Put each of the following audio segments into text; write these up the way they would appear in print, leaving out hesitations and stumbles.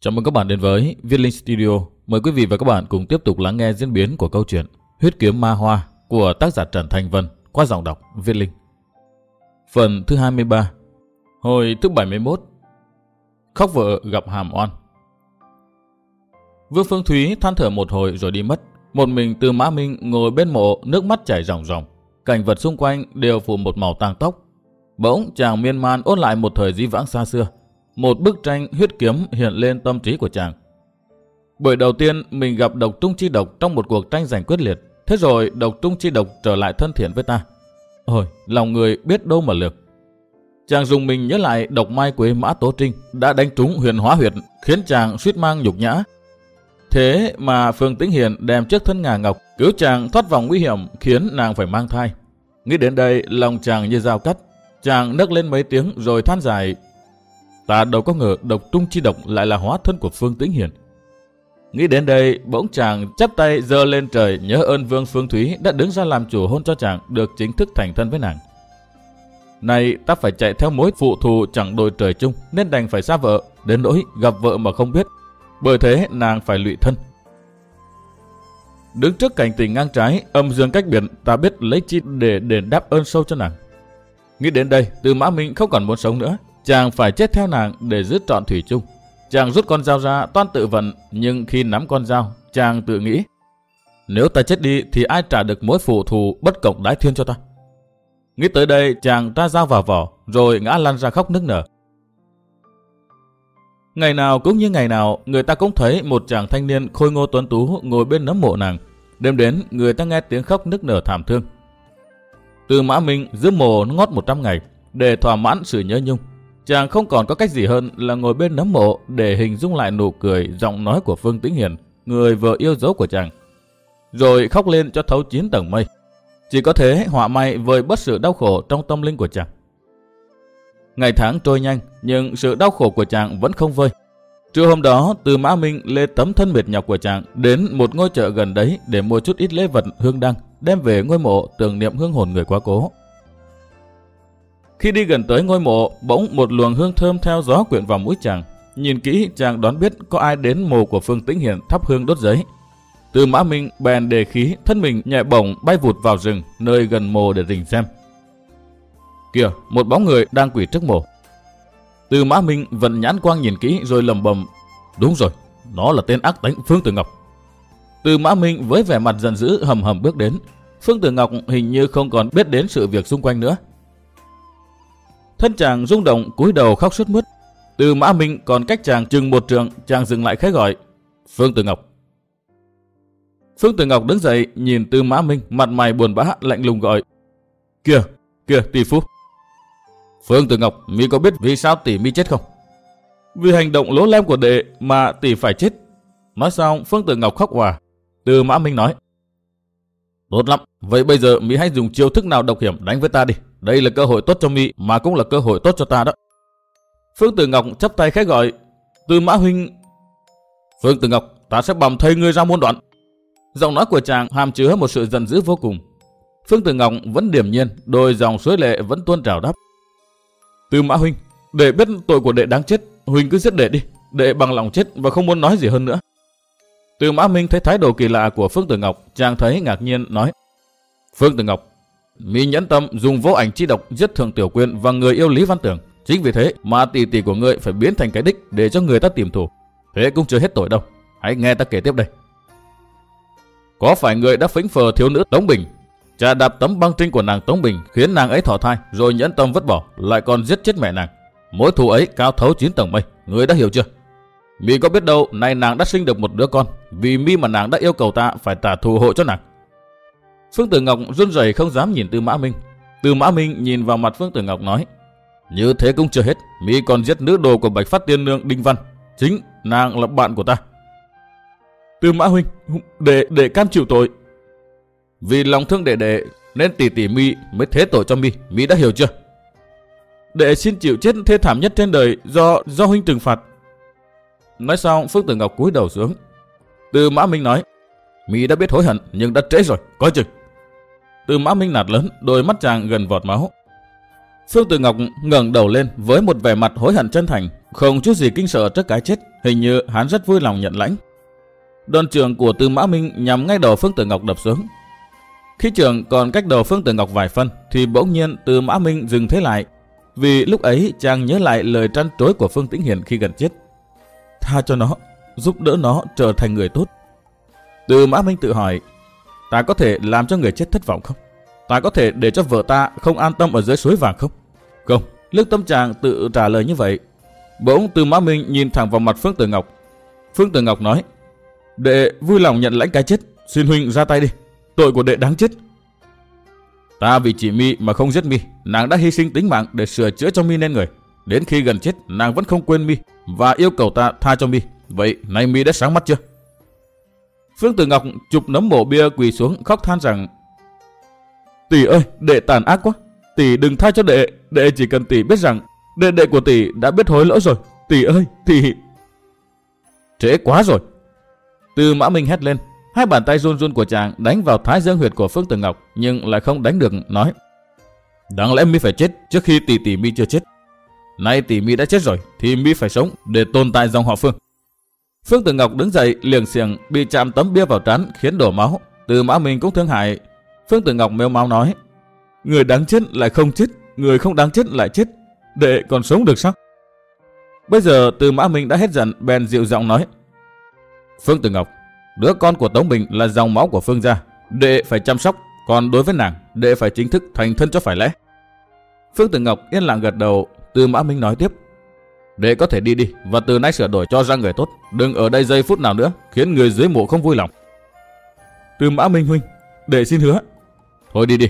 Chào mừng các bạn đến với Viết Linh Studio. Mời quý vị và các bạn cùng tiếp tục lắng nghe diễn biến của câu chuyện Huyết Kiếm Ma Hoa của tác giả Trần Thành Vân qua giọng đọc Viết Linh. Phần thứ 23. Hồi thứ 71. Khóc vợ gặp hàm oan. Vương Phương Thúy than thở một hồi rồi đi mất. Một mình Tư Mã Minh ngồi bên mộ, nước mắt chảy ròng ròng. Cảnh vật xung quanh đều phủ một màu tang tóc. Bỗng chàng miên man ôn lại một thời dĩ vãng xa xưa. Một bức tranh huyết kiếm hiện lên tâm trí của chàng. Bởi đầu tiên mình gặp Độc Trung Chi Độc trong một cuộc tranh giành quyết liệt. Thế rồi Độc Trung Chi Độc trở lại thân thiện với ta. Ôi, lòng người biết đâu mà lường. Chàng dùng mình nhớ lại độc mai quế Mã Tố Trinh đã đánh trúng Huyền Hóa Huyệt, khiến chàng suýt mang nhục nhã. Thế mà Phương Tĩnh Hiền đem trước thân Ngà Ngọc cứu chàng thoát vòng nguy hiểm, khiến nàng phải mang thai. Nghĩ đến đây lòng chàng như dao cắt. Chàng nấc lên mấy tiếng rồi than dài. Ta đâu có ngờ Độc Trung Chi Độc lại là hóa thân của Phương Tĩnh Hiền. Nghĩ đến đây bỗng chàng chắp tay giơ lên trời nhớ ơn Vương Phương Thúy đã đứng ra làm chủ hôn cho chàng được chính thức thành thân với nàng. Này ta phải chạy theo mối phụ thù chẳng đôi trời chung, nên đành phải xa vợ, đến nỗi gặp vợ mà không biết, bởi thế nàng phải lụy thân. Đứng trước cảnh tình ngang trái, âm dương cách biệt, ta biết lấy chi để đền đáp ơn sâu cho nàng. Nghĩ đến đây, Tư Mã Minh không còn muốn sống nữa, chàng phải chết theo nàng để giữ trọn thủy chung. Chàng rút con dao ra toan tự vận, nhưng khi nắm con dao, chàng tự nghĩ, nếu ta chết đi thì ai trả được mối phụ thù bất cộng đái thiên cho ta. Nghĩ tới đây, chàng tra dao vào vỏ, rồi ngã lăn ra khóc nức nở. Ngày nào cũng như ngày nào, người ta cũng thấy một chàng thanh niên khôi ngô tuấn tú ngồi bên nấm mộ nàng. Đêm đến, người ta nghe tiếng khóc nức nở thảm thương. Tư Mã Minh giữ mồ ngót 100 ngày, để thỏa mãn sự nhớ nhung. Chàng không còn có cách gì hơn là ngồi bên nấm mộ để hình dung lại nụ cười, giọng nói của Phương Tĩnh Hiền, người vợ yêu dấu của chàng. Rồi khóc lên cho thấu 9 tầng mây. Chỉ có thế họa may vơi bớt sự đau khổ trong tâm linh của chàng. Ngày tháng trôi nhanh, nhưng sự đau khổ của chàng vẫn không vơi. Trưa hôm đó, Tư Mã Minh lê tấm thân mệt nhọc của chàng đến một ngôi chợ gần đấy để mua chút ít lễ vật hương đăng, đem về ngôi mộ tưởng niệm hương hồn người quá cố. Khi đi gần tới ngôi mộ, bỗng một luồng hương thơm theo gió quyện vào mũi chàng. Nhìn kỹ, chàng đoán biết có ai đến mộ của Phương Tĩnh Hiền thắp hương đốt giấy. Tư Mã Minh bèn đề khí, thân mình nhẹ bổng bay vụt vào rừng nơi gần mộ để rình xem. Kìa, một bóng người đang quỳ trước mộ. Tư Mã Minh vận nhãn quang nhìn kỹ rồi lẩm bẩm, đúng rồi, nó là tên ác tánh Phương Tử Ngọc. Tư Mã Minh với vẻ mặt giận dữ hầm hầm bước đến. Phương Tử Ngọc hình như không còn biết đến sự việc xung quanh nữa. Thân chàng rung động cúi đầu khóc sướt mướt. Tư Mã Minh còn cách chàng chừng 1 trượng, chàng dừng lại khẽ gọi, Phương Tử Ngọc. Phương Tử Ngọc đứng dậy nhìn Tư Mã Minh, mặt mày buồn bã lạnh lùng gọi, kìa, kìa tỷ phu. Phương Tử Ngọc, mi có biết vì sao tỷ mi chết không? Vì hành động lố lem của đệ mà tỷ phải chết. Nói xong Phương Tử Ngọc khóc òa. Tư Mã Minh nói, tốt lắm, vậy bây giờ mi hãy dùng chiêu thức nào độc hiểm đánh với ta đi. Đây là cơ hội tốt cho mi mà cũng là cơ hội tốt cho ta đó. Phương Tử Ngọc chắp tay khẽ gọi, Tư Mã huynh. Phương Tử Ngọc, ta sẽ bầm thây ngươi ra muôn đoạn. Giọng nói của chàng hàm chứa một sự giận dữ vô cùng. Phương Tử Ngọc vẫn điềm nhiên, đôi dòng suối lệ vẫn tuôn trào đáp, Tư Mã huynh, đệ biết tội của đệ đáng chết, huynh cứ giết đệ đi, đệ bằng lòng chết và không muốn nói gì hơn nữa. Tư Mã Minh thấy thái độ kỳ lạ của Phương Tử Ngọc, chàng thấy ngạc nhiên nói, Phương Tử Ngọc, mi nhẫn tâm dùng vô ảnh chi độc giết Thượng Tiểu Quyên và người yêu Lý Văn Tưởng, chính vì thế mà tỷ tỷ của ngươi phải biến thành cái đích để cho người ta tìm thù. Thế cũng chưa hết tội đâu, hãy nghe ta kể tiếp đây. Có phải người đã phỉnh phờ thiếu nữ Tống Bình, chà đạp tấm băng trinh của nàng Tống Bình khiến nàng ấy thọ thai, rồi nhẫn tâm vứt bỏ, lại còn giết chết mẹ nàng. Mối thù ấy cao thấu 9 tầng mây, ngươi đã hiểu chưa? Mi có biết đâu nay nàng đã sinh được một đứa con, vì mi mà nàng đã yêu cầu ta phải trả thù hộ cho nàng. Phương Tử Ngọc run rẩy không dám nhìn Tư Mã Minh. Tư Mã Minh nhìn vào mặt Phương Tử Ngọc nói, như thế cũng chưa hết, mi còn giết nữ đồ của Bạch Phát Tiên Nương Đinh Văn, chính nàng là bạn của ta. Tư Mã huynh, đệ cam chịu tội. Vì lòng thương đệ nên tỷ tỷ mi mới thế tội cho mi đã hiểu chưa? Đệ xin chịu chết thê thảm nhất trên đời do huynh trừng phạt. Nói xong Phương Tử Ngọc cúi đầu xuống. Tư Mã Minh nói, mi đã biết hối hận nhưng đã trễ rồi, coi chừng. Tư Mã Minh nạt lớn, đôi mắt chàng gần vọt máu. Phương Tử Ngọc ngẩng đầu lên với một vẻ mặt hối hận chân thành, không chút gì kinh sợ trước cái chết, hình như hắn rất vui lòng nhận lãnh. Đòn trường của Tư Mã Minh nhằm ngay đầu Phương Tử Ngọc đập xuống. Khi trường còn cách đầu Phương Tử Ngọc vài phân thì bỗng nhiên Tư Mã Minh dừng thế lại, vì lúc ấy chàng nhớ lại lời trăn trối của Phương Tĩnh Hiền khi gần chết. Tha cho nó, giúp đỡ nó trở thành người tốt. Tư Mã Minh tự hỏi, ta có thể làm cho người chết thất vọng không? Ta có thể để cho vợ ta không an tâm ở dưới suối vàng không? Không, lúc tâm trạng tự trả lời như vậy. Bỗng Tư Mã Minh nhìn thẳng vào mặt Phương Tử Ngọc. Phương Tử Ngọc nói, đệ vui lòng nhận lãnh cái chết, xin huynh ra tay đi, tội của đệ đáng chết. Ta vì chỉ mi mà không giết mi, nàng đã hy sinh tính mạng để sửa chữa cho mi nên người. Đến khi gần chết, nàng vẫn không quên mi và yêu cầu ta tha cho mi. Vậy nay mi đã sáng mắt chưa? Phương Tử Ngọc chụp nấm mộ bia quỳ xuống khóc than rằng, tỷ ơi, đệ tàn ác quá, tỷ đừng tha cho đệ, đệ chỉ cần tỷ biết rằng đệ của tỷ đã biết hối lỗi rồi. Tỷ ơi, tỷ... Trễ quá rồi. Tư Mã Minh hét lên, hai bàn tay run run của chàng đánh vào thái dương huyệt của Phương Tử Ngọc nhưng lại không đánh được, nói, đáng lẽ mi phải chết trước khi tỷ mi chưa chết. Nay tỷ mi đã chết rồi thì mi phải sống để tồn tại dòng họ Phương. Phương Tử Ngọc đứng dậy liềng xiềng, bị chạm tấm bia vào trán khiến đổ máu. Tư Mã Minh cũng thương hại. Phương Tử Ngọc mếu máo nói, người đáng chết lại không chết, người không đáng chết lại chết, đệ còn sống được sao? Bây giờ Tư Mã Minh đã hết giận, bèn dịu giọng nói, Phương Tử Ngọc, đứa con của Tống Bình là dòng máu của Phương gia, đệ phải chăm sóc, còn đối với nàng, đệ phải chính thức thành thân cho phải lẽ. Phương Tử Ngọc yên lặng gật đầu. Tư Mã Minh nói tiếp, đệ có thể đi đi và từ nay sửa đổi cho ra người tốt, đừng ở đây giây phút nào nữa khiến người dưới mộ không vui lòng. Tư Mã Minh huynh, đệ xin hứa. Thôi đi đi.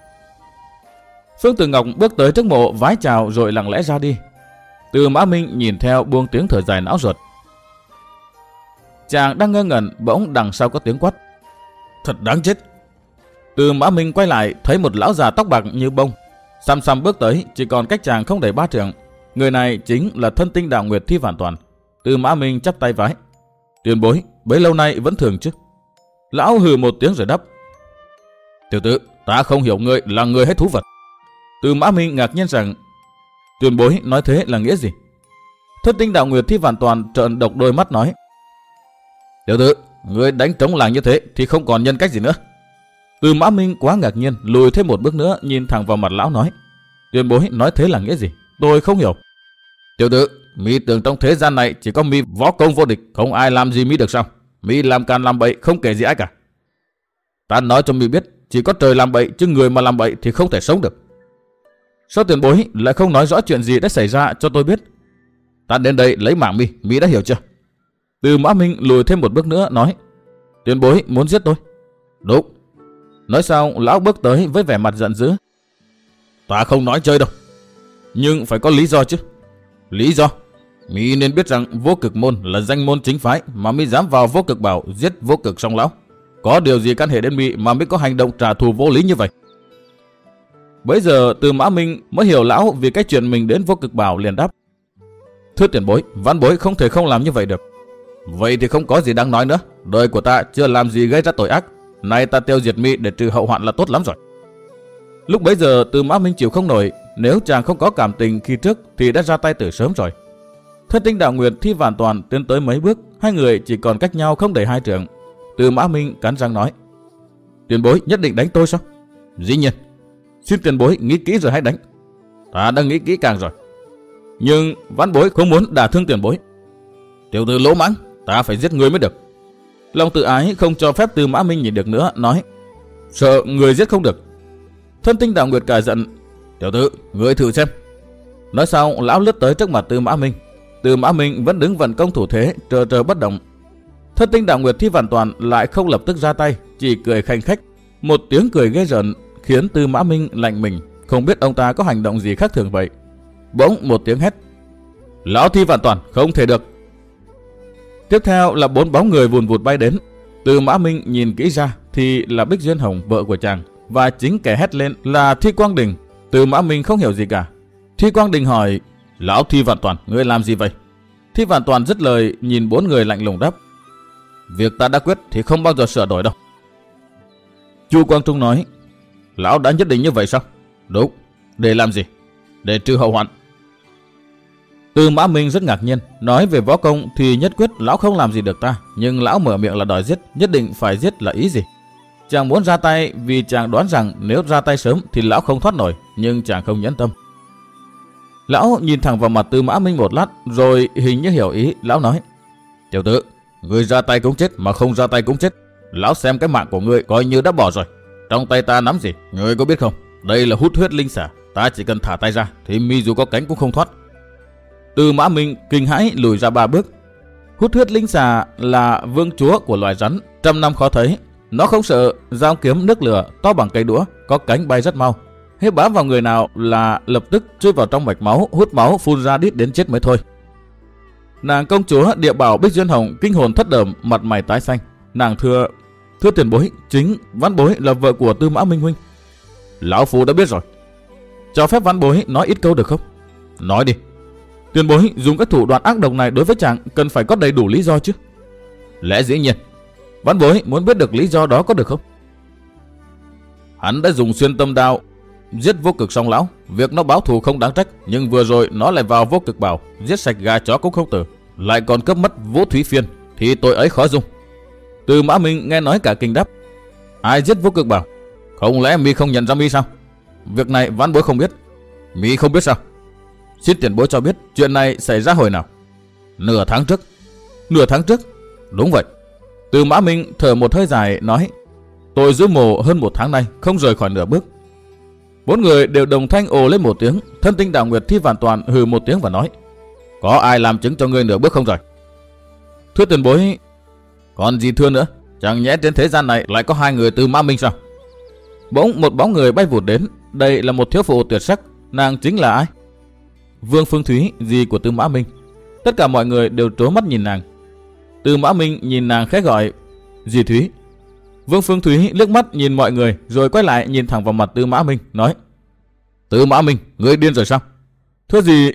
Phương Tử Ngọc bước tới trước mộ vái chào rồi lặng lẽ ra đi. Tư Mã Minh nhìn theo buông tiếng thở dài não ruột. Chàng đang ngơ ngẩn, bỗng đằng sau có tiếng quát, thật đáng chết. Tư Mã Minh quay lại thấy một lão già tóc bạc như bông, xăm xăm bước tới, chỉ còn cách chàng không đầy 3 trượng. Người này chính là thân tinh đạo nguyệt Thi Vạn Toàn. Tư Mã Minh chắp tay vái, tiền bối bấy lâu nay vẫn thường chứ? Lão hừ một tiếng rồi đáp, tiểu tử, ta không hiểu ngươi là người hay thú vật. Tư Mã Minh ngạc nhiên rằng, tiền bối nói thế là nghĩa gì? Thân tinh đạo nguyệt Thi Vạn Toàn trợn độc đôi mắt nói, tiểu tử, ngươi đánh trống làng như thế thì không còn nhân cách gì nữa. Tư Mã Minh quá ngạc nhiên, lùi thêm một bước nữa nhìn thẳng vào mặt lão nói, tiền bối nói thế là nghĩa gì? Tôi không hiểu. Tiểu tử, mi tưởng trong thế gian này chỉ có mi võ công vô địch, không ai làm gì mi được sao? Mi làm càn làm bậy không kể gì ai cả. Ta nói cho mi biết, chỉ có trời làm bậy chứ người mà làm bậy thì không thể sống được. Sao tiền bối lại không nói rõ chuyện gì đã xảy ra cho tôi biết? Ta đến đây lấy mạng mi đã hiểu chưa? Tư Mã Minh lùi thêm một bước nữa nói, tiền bối muốn giết tôi? Đúng. Nói xong lão bước tới với vẻ mặt giận dữ. Ta không nói chơi đâu, nhưng phải có lý do chứ. Lý do? Mi nên biết rằng Vô Cực môn là danh môn chính phái, mà mi dám vào Vô Cực Bảo giết Vô Cực Song lão. Có điều gì can hệ đến mi mà mi có hành động trả thù vô lý như vậy? Bấy giờ Tư Mã Minh mới hiểu lão vì cái chuyện mình đến Vô Cực Bảo, liền đáp, thưa tiền bối, vãn bối không thể không làm như vậy được. Vậy thì không có gì đáng nói nữa, đời của ta chưa làm gì gây ra tội ác, nay ta tiêu diệt mi để trừ hậu hoạn là tốt lắm rồi. Lúc bấy giờ Tư Mã Minh chịu không nổi, nếu chàng không có cảm tình khi trước thì đã ra tay từ sớm rồi. Thân tinh đạo nguyệt Thi Vạn Toàn tiến tới mấy bước, hai người chỉ còn cách nhau không đầy 2 trượng. Tư Mã Minh cắn răng nói, tiền bối nhất định đánh tôi sao? Dĩ nhiên. Xin tiền bối nghĩ kỹ rồi hãy đánh. Ta đã nghĩ kỹ càng rồi, nhưng vãn bối không muốn đả thương tiền bối. Tiểu tử lỗ mãng, ta phải giết người mới được. Lòng tự ái không cho phép Tư Mã Minh nhìn được nữa, nói, sợ người giết không được. Thân tinh đạo nguyệt cả giận, tiểu tử, người thử xem. Nói xong lão lướt tới trước mặt Tư Mã Minh. Tư Mã Minh vẫn đứng vận công thủ thế, trơ bất động. Thân tinh đạo nguyệt Thi Vạn Toàn lại không lập tức ra tay, chỉ cười khanh khách, một tiếng cười ghê rợn khiến Tư Mã Minh lạnh mình, không biết ông ta có hành động gì khác thường vậy. Bỗng một tiếng hét, lão Thi Vạn Toàn không thể được. Tiếp theo là 4 bóng người vùn vụt bay đến. Tư Mã Minh nhìn kỹ ra thì là Bích Duyên Hồng, vợ của chàng, và chính kẻ hét lên là Thi Quang Đình. Tư Mã Minh không hiểu gì cả. Thi Quang Đình hỏi, lão Thi Vạn Toàn, ngươi làm gì vậy? Thi Vạn Toàn dứt lời nhìn 4 người lạnh lùng đáp, việc ta đã quyết thì không bao giờ sửa đổi đâu. Chu Quang Trung nói, lão đã nhất định như vậy sao? Đúng. Để làm gì? Để trừ hậu hoạn. Tư Mã Minh rất ngạc nhiên, nói về võ công thì nhất quyết lão không làm gì được ta, nhưng lão mở miệng là đòi giết, nhất định phải giết là ý gì? Chàng muốn ra tay vì chàng đoán rằng nếu ra tay sớm thì lão không thoát nổi, nhưng chàng không nhẫn tâm. Lão nhìn thẳng vào mặt Tư Mã Minh một lát, rồi hình như hiểu ý, lão nói: Tiểu tử, ngươi ra tay cũng chết mà không ra tay cũng chết. Lão xem cái mạng của ngươi coi như đã bỏ rồi. Trong tay ta nắm gì, ngươi có biết không? Đây là hút huyết linh xả, ta chỉ cần thả tay ra thì mi dù có cánh cũng không thoát. Tư Mã Minh kinh hãi lùi ra 3 bước. Hút huyết linh xà là vương chúa của loài rắn, trăm năm khó thấy. Nó không sợ dao kiếm nước lửa, to bằng cây đũa, có cánh bay rất mau. Hễ bám vào người nào là lập tức chui vào trong mạch máu, hút máu phun ra đít đến chết mới thôi. Nàng công chúa Địa Bảo Bích Duyên Hồng kinh hồn thất đởm, mặt mày tái xanh. Nàng thưa tiền bối, chính Văn Bối là vợ của Tư Mã Minh huynh. Lão phu đã biết rồi. Cho phép Văn Bối nói ít câu được không? Nói đi. Tiền bối dùng các thủ đoạn ác độc này đối với chàng cần phải có đầy đủ lý do chứ. Lẽ dĩ nhiên. Văn Bối muốn biết được lý do đó có được không? Hắn đã dùng xuyên tâm đao giết Vô Cực Song lão, việc nó báo thù không đáng trách, nhưng vừa rồi nó lại vào Vô Cực Bảo, giết sạch gà chó cũng không tử, lại còn cướp mất Vũ Thúy Phiên, thì tội ấy khó dung. Tư Mã Minh nghe nói cả kinh đáp: Ai giết Vô Cực Bảo? Không lẽ mi không nhận ra mi sao? Việc này Văn Bối không biết. Mi không biết sao? Xin tiền bối cho biết chuyện này xảy ra hồi nào? Nửa tháng trước. Nửa tháng trước? Đúng vậy. Tư Mã Minh thở một hơi dài nói: Tôi giữ mồ hơn 1 tháng nay, không rời khỏi nửa bước. 4 người đều đồng thanh ồ lên một tiếng. Thân Tinh Đạo Nguyệt Thi Vạn Toàn hừ một tiếng và nói: Có ai làm chứng cho ngươi nửa bước không rồi? Thưa tiền bối. Còn gì thưa nữa? Chẳng nhẽ trên thế gian này lại có 2 người Tư Mã Minh sao? Bỗng một bóng người bay vụt đến. Đây là một thiếu phụ tuyệt sắc. Nàng chính là ai? Vương Phương Thúy, dì của Tư Mã Minh. Tất cả mọi người đều trố mắt nhìn nàng. Tư Mã Minh nhìn nàng khẽ gọi: Dì Thúy. Vương Phương Thúy liếc mắt nhìn mọi người, rồi quay lại nhìn thẳng vào mặt Tư Mã Minh, nói: Tư Mã Minh, ngươi điên rồi sao? Thưa gì,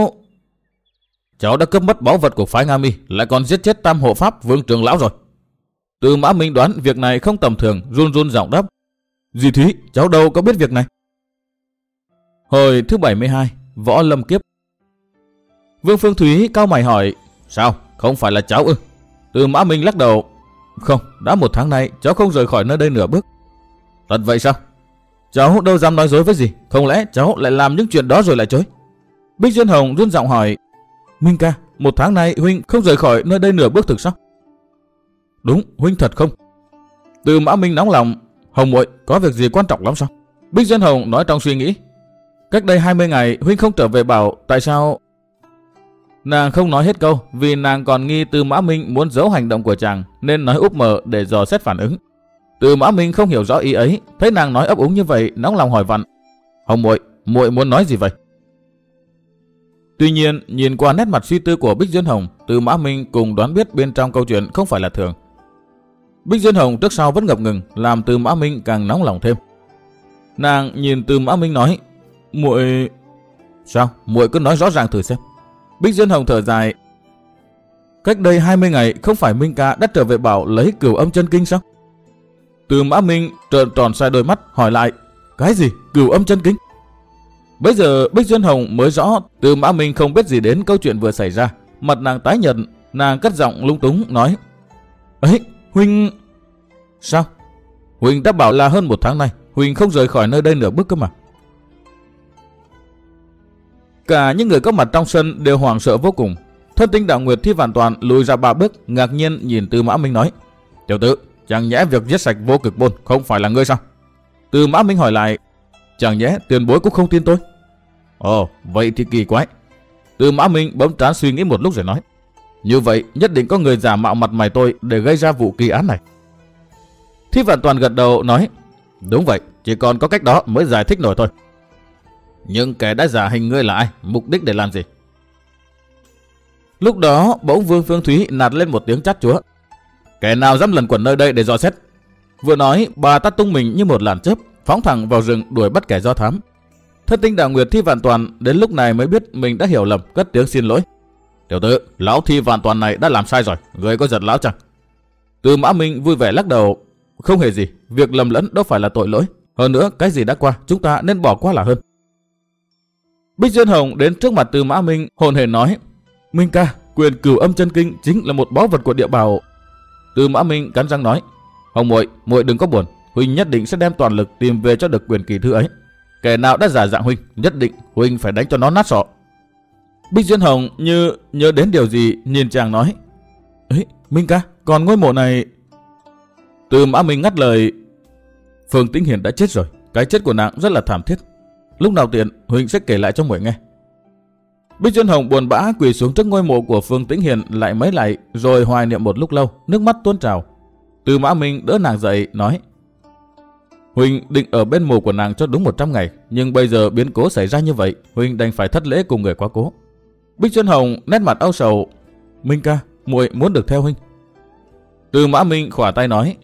cháu đã cướp mất báu vật của phái Nga Mi, lại còn giết chết Tam Hộ Pháp Vương Trường lão rồi. Tư Mã Minh đoán việc này không tầm thường, run run giọng đáp: Dì Thúy, cháu đâu có biết việc này. Hồi thứ 72, Võ Lâm Kiếp. Vương Phương Thúy cau mày hỏi: Sao, không phải là cháu ư? Tư Mã Minh lắc đầu: Không, đã 1 tháng nay cháu không rời khỏi nơi đây nửa bước. Thật vậy sao? Cháu đâu dám nói dối với gì, không lẽ cháu lại làm những chuyện đó rồi lại chối? Bích Duyên Hồng run giọng hỏi: Minh ca, 1 tháng nay huynh không rời khỏi nơi đây nửa bước thực sao? Đúng, huynh thật không? Tư Mã Minh nóng lòng: Hồng muội, có việc gì quan trọng lắm sao? Bích Duyên Hồng nói trong suy nghĩ: Cách đây 20 ngày huynh không trở về bảo, tại sao? Nàng không nói hết câu vì nàng còn nghi Tư Mã Minh muốn giấu hành động của chàng, nên nói úp mở để dò xét phản ứng. Tư Mã Minh không hiểu rõ ý ấy, thấy nàng nói ấp úng như vậy, nóng lòng hỏi vặn: Hồng muội, muội muốn nói gì vậy? Tuy nhiên, nhìn qua nét mặt suy tư của Bích Duyên Hồng, Tư Mã Minh cùng đoán biết bên trong câu chuyện không phải là thường. Bích Duyên Hồng trước sau vẫn ngập ngừng, làm Tư Mã Minh càng nóng lòng thêm. Nàng nhìn Tư Mã Minh nói: Muội... Sao? Muội cứ nói rõ ràng thử xem. Bích Duyên Hồng thở dài: Cách đây 20 ngày không phải Minh ca đã trở về bảo lấy Cửu Âm Chân Kinh sao? Tư Mã Minh trợn tròn xoay đôi mắt hỏi lại: Cái gì? Cửu Âm Chân Kinh? Bây giờ Bích Duyên Hồng mới rõ Tư Mã Minh không biết gì đến câu chuyện vừa xảy ra. Mặt nàng tái nhợt, nàng cất giọng lung túng nói: Ấy, huynh... Sao? Huynh đã bảo là hơn 1 tháng nay huynh không rời khỏi nơi đây nửa bước cơ mà. Cả những người có mặt trong sân đều hoảng sợ vô cùng. Thân Tinh Đạo Nguyệt Thi Vạn Toàn lùi ra 3 bước, ngạc nhiên nhìn Tư Mã Minh nói: Tiểu tử, chẳng nhẽ việc giết sạch Vô Cực Môn không phải là ngươi sao? Tư Mã Minh hỏi lại: Chẳng nhẽ tiền bối cũng không tin tôi? Ồ, vậy thì kỳ quái. Tư Mã Minh bấm trán suy nghĩ một lúc rồi nói: Như vậy nhất định có người giả mạo mặt mày tôi để gây ra vụ kỳ án này. Thi Vạn Toàn gật đầu nói: Đúng vậy, chỉ còn có cách đó mới giải thích nổi thôi. Nhưng kẻ đã giả hình ngươi là ai? Mục đích để làm gì? Lúc đó bỗng Vương Phương Thúy nạt lên một tiếng chát chúa: Kẻ nào dám lẩn quẩn nơi đây để dò xét? Vừa nói bà ta tung mình như một làn chớp, phóng thẳng vào rừng đuổi bắt kẻ do thám. Thân Tinh Đạo Nguyệt Thi Vạn Toàn đến lúc này mới biết mình đã hiểu lầm, cất tiếng xin lỗi: Tiểu tử, lão Thi Vạn Toàn này đã làm sai rồi, ngươi có giật lão chăng? Tư Mã Minh vui vẻ lắc đầu: Không hề gì, việc lầm lẫn đâu phải là tội lỗi. Hơn nữa cái gì đã qua chúng ta nên bỏ qua là hơn. Bích Duyên Hồng đến trước mặt Tư Mã Minh hồn hển nói: Minh ca, quyền Cửu Âm Chân Kinh chính là một báu vật của địa bảo. Tư Mã Minh cắn răng nói: Hồng muội, muội đừng có buồn, huynh nhất định sẽ đem toàn lực tìm về cho được quyền kỳ thư ấy. Kẻ nào đã giả dạng huynh, nhất định huynh phải đánh cho nó nát sọ. Bích Duyên Hồng như nhớ đến điều gì, nhìn chàng nói: Ấy, Minh ca, còn ngôi mộ này. Tư Mã Minh ngắt lời: Phương Tĩnh Hiền đã chết rồi, cái chết của nàng rất là thảm thiết. Lúc nào tiện, huynh sẽ kể lại cho muội nghe. Bích Duyên Hồng buồn bã quỳ xuống trước ngôi mộ của Phương Tĩnh Hiền lại mấy lại, rồi hoài niệm một lúc lâu, nước mắt tuôn trào. Tư Mã Minh đỡ nàng dậy nói: Huynh định ở bên mộ của nàng cho đúng 100 ngày, nhưng bây giờ biến cố xảy ra như vậy, huynh đành phải thất lễ cùng người quá cố. Bích Duyên Hồng nét mặt âu sầu: Minh ca, muội muốn được theo huynh. Tư Mã Minh khỏa tay nói: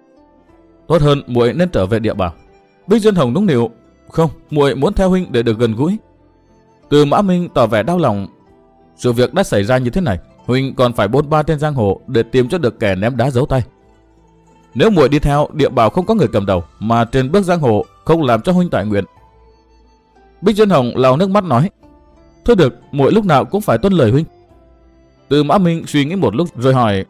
Tốt hơn muội nên trở về địa bảo. Bích Duyên Hồng nũng nịu: Không, muội muốn theo huynh để được gần gũi. Tư Mã Minh tỏ vẻ đau lòng: Sự việc đã xảy ra như thế này, huynh còn phải bôn ba trên giang hồ để tìm cho được kẻ ném đá giấu tay. Nếu muội đi theo, địa bảo không có người cầm đầu, mà trên bước giang hồ không làm cho huynh tại nguyện. Bích Duyên Hồng lau nước mắt nói: Thôi được, muội lúc nào cũng phải tuân lời huynh. Tư Mã Minh suy nghĩ một lúc rồi hỏi: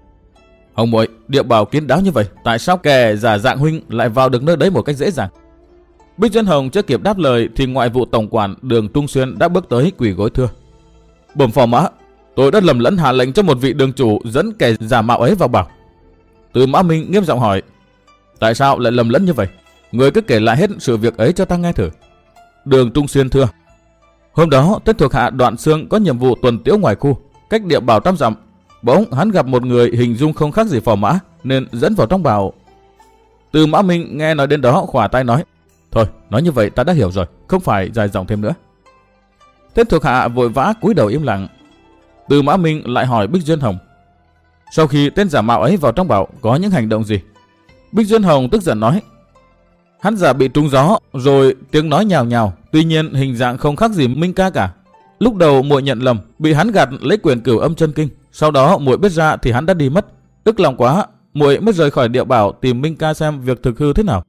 Hồng muội, địa bảo kín đáo như vậy, tại sao kẻ giả dạng huynh lại vào được nơi đấy một cách dễ dàng? Bích Duyên Hồng chưa kịp đáp lời thì ngoại vụ tổng quản Đường Trung Xuyên đã bước tới quỳ gối thưa: Bẩm phò mã, tôi đã lầm lẫn hạ lệnh cho một vị đường chủ dẫn kẻ giả mạo ấy vào bảo. Tư Mã Minh nghiêm giọng hỏi: Tại sao lại lầm lẫn như vậy? Người cứ kể lại hết sự việc ấy cho ta nghe thử. Đường Trung Xuyên thưa: Hôm đó tên thuộc hạ Đoạn Xương có nhiệm vụ tuần tiễu ngoài khu, cách địa bảo 100 dặm. Bỗng hắn gặp một người hình dung không khác gì phò mã, nên dẫn vào trong bảo. Tư Mã Minh nghe nói đến đó khỏa tay nói: Thôi, nói như vậy ta đã hiểu rồi, không phải dài dòng thêm nữa. Tên thuộc hạ vội vã cúi đầu im lặng. Tư Mã Minh lại hỏi Bích Duyên Hồng: Sau khi tên giả mạo ấy vào trong bảo có những hành động gì? Bích Duyên Hồng tức giận nói: Hắn giả bị trúng gió, rồi tiếng nói nhào nhào, tuy nhiên hình dạng không khác gì Minh ca cả. Lúc đầu muội nhận lầm, bị hắn gạt lấy quyền Cửu Âm Chân Kinh, sau đó muội biết ra thì hắn đã đi mất. Tức lòng quá, muội mới rời khỏi địa bảo tìm Minh ca xem việc thực hư thế nào.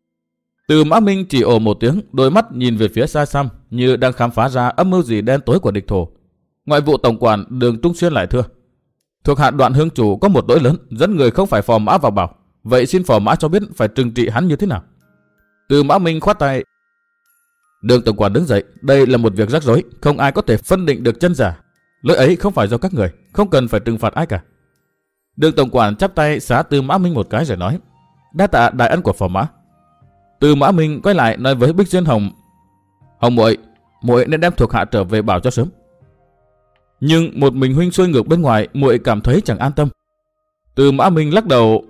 Tư Mã Minh chỉ ồ một tiếng, đôi mắt nhìn về phía xa xăm như đang khám phá ra âm mưu gì đen tối của địch thổ. Ngoại vụ tổng quản Đường Trung Xuyên lại thưa: Thuộc hạ Đoạn Hương chủ có một lỗi lớn, dẫn người không phải phò mã vào bảo. Vậy xin phò mã cho biết phải trừng trị hắn như thế nào? Tư Mã Minh khoát tay: Đường tổng quản đứng dậy, đây là một việc rắc rối, không ai có thể phân định được chân giả. Lỗi ấy không phải do các người, không cần phải trừng phạt ai cả. Đường tổng quản chắp tay xá Tư Mã Minh một cái rồi nói: Đa tạ đại ân của phò mã. Tư Mã Minh quay lại nói với Bích Duyên Hồng: Hồng muội, muội nên đem thuộc hạ trở về bảo cho sớm. Nhưng một mình huynh xuôi ngược bên ngoài, muội cảm thấy chẳng an tâm. Tư Mã Minh lắc đầu: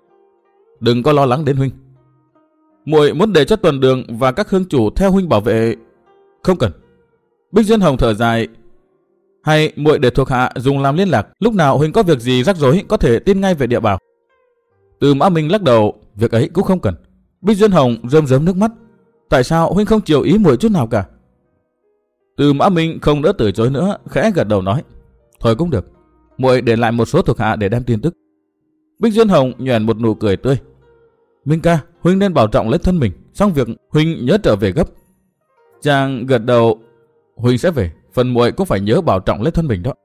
Đừng có lo lắng đến huynh. Muội muốn để cho Tuần Đường và các hương chủ theo huynh bảo vệ. Không cần. Bích Duyên Hồng thở dài: Hay muội để thuộc hạ dùng làm liên lạc, lúc nào huynh có việc gì rắc rối có thể tin ngay về địa bảo. Tư Mã Minh lắc đầu: Việc ấy cũng không cần. Bích Duyên Hồng rơm rớm nước mắt: Tại sao huynh không chiều ý muội chút nào cả? Tư Mã Minh không đỡ từ chối nữa, khẽ gật đầu nói: Thôi cũng được, muội để lại một số thuộc hạ để đem tin tức. Bích Duyên Hồng nhoẻn một nụ cười tươi: Minh ca, huynh nên bảo trọng lấy thân mình, xong việc huynh nhớ trở về gấp. Chàng gật đầu: Huynh sẽ về, phần muội cũng phải nhớ bảo trọng lấy thân mình đó.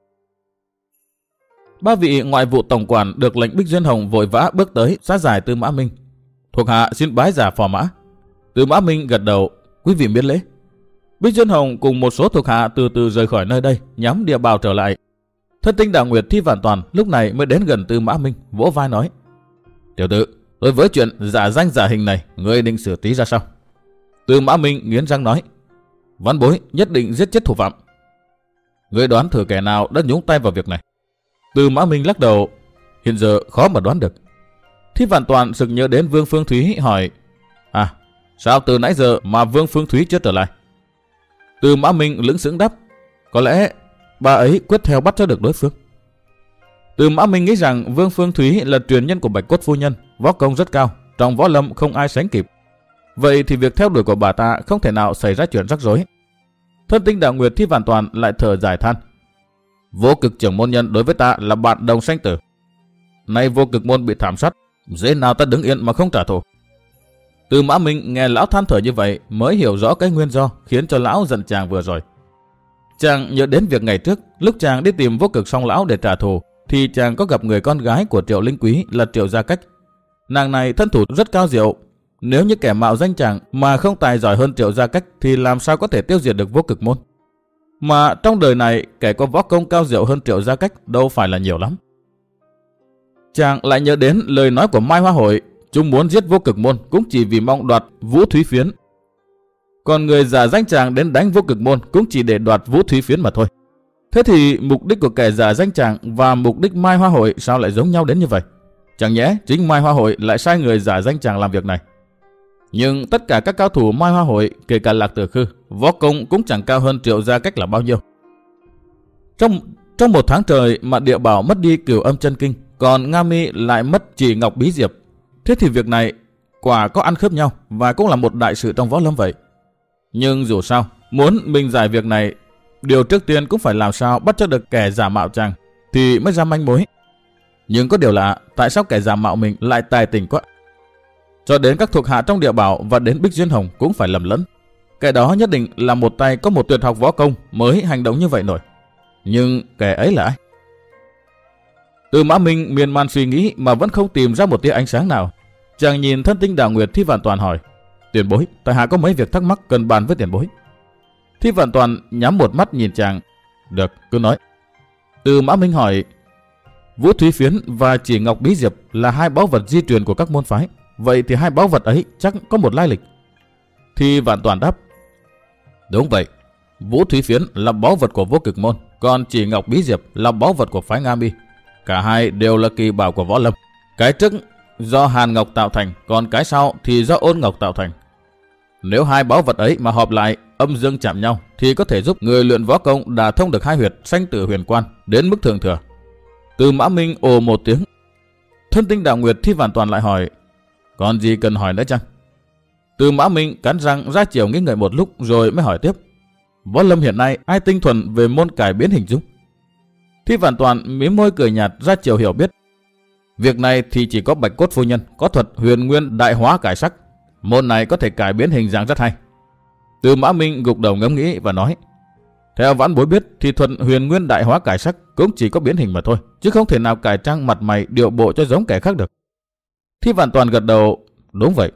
Ba vị ngoại vụ tổng quản được lệnh Bích Duyên Hồng vội vã bước tới sát giải Tư Mã Minh. Thuộc hạ xin bái giả phò mã. Tư Mã Minh gật đầu: Quý vị miễn lễ. Bích Duyên Hồng cùng một số thuộc hạ từ từ rời khỏi nơi đây, nhắm địa bào trở lại. Thân tinh Đào Nguyệt Thi Vạn Toàn lúc này mới đến gần Tư Mã Minh, vỗ vai nói: Tiểu tử, đối với chuyện giả danh giả hình này, ngươi định xử trí ra sao? Tư Mã Minh nghiến răng nói: Văn bối nhất định giết chết thủ phạm. Ngươi đoán thử kẻ nào đã nhúng tay vào việc này? Tư Mã Minh lắc đầu: Hiện giờ khó mà đoán được. Thi Vạn Toàn sực nhớ đến Vương Phương Thúy hỏi: Sao từ nãy giờ mà Vương Phương Thúy chưa trở lại? Tư Mã Minh lững sững đáp: Có lẽ bà ấy quyết theo bắt cho được đối phương. Tư Mã Minh nghĩ rằng Vương Phương Thúy là truyền nhân của Bạch Cốt phu nhân, võ công rất cao, trong võ lâm không ai sánh kịp. Vậy thì việc theo đuổi của bà ta không thể nào xảy ra chuyện rắc rối. Thân tinh Đào Nguyệt Thi Vạn Toàn lại thở dài than: Vô Cực trưởng môn nhân đối với ta là bạn đồng sanh tử. Nay Vô Cực môn bị thảm sát, dễ nào ta đứng yên mà không trả thù. Từ Mã Minh nghe lão than thở như vậy mới hiểu rõ cái nguyên do khiến cho lão giận chàng vừa rồi. Chàng nhớ đến việc ngày trước, lúc chàng đi tìm Vô Cực Song lão để trả thù, thì chàng có gặp người con gái của Triệu Linh Quý là Triệu Gia Cách. Nàng này thân thủ rất cao diệu. Nếu như kẻ mạo danh chàng mà không tài giỏi hơn Triệu Gia Cách thì làm sao có thể tiêu diệt được Vô Cực môn. Mà trong đời này kẻ có võ công cao diệu hơn Triệu Gia Cách đâu phải là nhiều lắm. Chàng lại nhớ đến lời nói của Mai Hoa Hội, chúng muốn giết Vô Cực môn cũng chỉ vì mong đoạt Vũ Thúy Phiến. Còn người giả danh chàng đến đánh Vô Cực môn cũng chỉ để đoạt Vũ Thúy Phiến mà thôi. Thế thì mục đích của kẻ giả danh chàng và mục đích Mai Hoa Hội sao lại giống nhau đến như vậy? Chẳng nhẽ chính Mai Hoa Hội lại sai người giả danh chàng làm việc này? Nhưng tất cả các cao thủ Mai Hoa Hội, kể cả Lạc Tử Khư, võ công cũng chẳng cao hơn Triệu Gia Cách là bao nhiêu. Trong một tháng trời mà Địa Bảo mất đi Cửu Âm Chân Kinh, còn Nga Mi lại mất Chỉ Ngọc Bí Diệp. Thế thì việc này quả có ăn khớp nhau và cũng là một đại sự trong võ lâm vậy. Nhưng dù sao, muốn mình giải việc này, điều trước tiên cũng phải làm sao bắt cho được kẻ giả mạo chàng thì mới ra manh mối. Nhưng có điều lạ, tại sao kẻ giả mạo mình lại tài tình quá? Cho đến các thuộc hạ trong Địa Bảo và đến Bích Duyên Hồng cũng phải lầm lẫn. Kẻ đó nhất định là một tay có một tuyệt học võ công mới hành động như vậy nổi. Nhưng kẻ ấy là ai? Từ Mã Minh miên man suy nghĩ mà vẫn không tìm ra một tia ánh sáng nào. Chàng nhìn Thân Tinh Đào Nguyệt Thi Vạn Toàn hỏi: Tiền bối, tại hạ có mấy việc thắc mắc cần bàn với tiền bối. Thi Vạn Toàn nhắm một mắt nhìn chàng: Được, cứ nói. Từ Mã Minh hỏi: Vũ Thúy Phiến và Chỉ Ngọc Bí Diệp là hai báu vật di truyền của các môn phái, vậy thì hai báu vật ấy chắc có một lai lịch. Thi Vạn Toàn đáp: Đúng vậy, Vũ Thúy Phiến là báu vật của Vô Cực môn, còn Chỉ Ngọc Bí Diệp là báu vật của phái Nga Mi. Cả hai đều là kỳ bảo của võ lâm. Cái trước do Hàn Ngọc tạo thành, còn cái sau thì do Ôn Ngọc tạo thành. Nếu hai báu vật ấy mà hợp lại, âm dương chạm nhau thì có thể giúp người luyện võ công đả thông được hai huyệt sanh tử huyền quan đến mức thượng thừa. Từ Mã Minh ồ một tiếng. Thân Tinh Đào Nguyệt Thi Vạn Toàn lại hỏi: Còn gì cần hỏi nữa chăng? Từ Mã Minh cắn răng ra chiều nghĩ ngợi một lúc rồi mới hỏi tiếp: Võ lâm hiện nay ai tinh thuần về môn cải biến hình dung? Thi Vạn Toàn mím môi cười nhạt ra chiều hiểu biết: Việc này thì chỉ có Bạch Cốt phu nhân có thuật huyền nguyên đại hóa cải sắc. Môn này có thể cải biến hình dạng rất hay. Từ Mã Minh gục đầu ngẫm nghĩ và nói: Theo vãn bối biết thì thuật huyền nguyên đại hóa cải sắc cũng chỉ có biến hình mà thôi, chứ không thể nào cải trang mặt mày điệu bộ cho giống kẻ khác được. Thi Vạn Toàn gật đầu: Đúng vậy.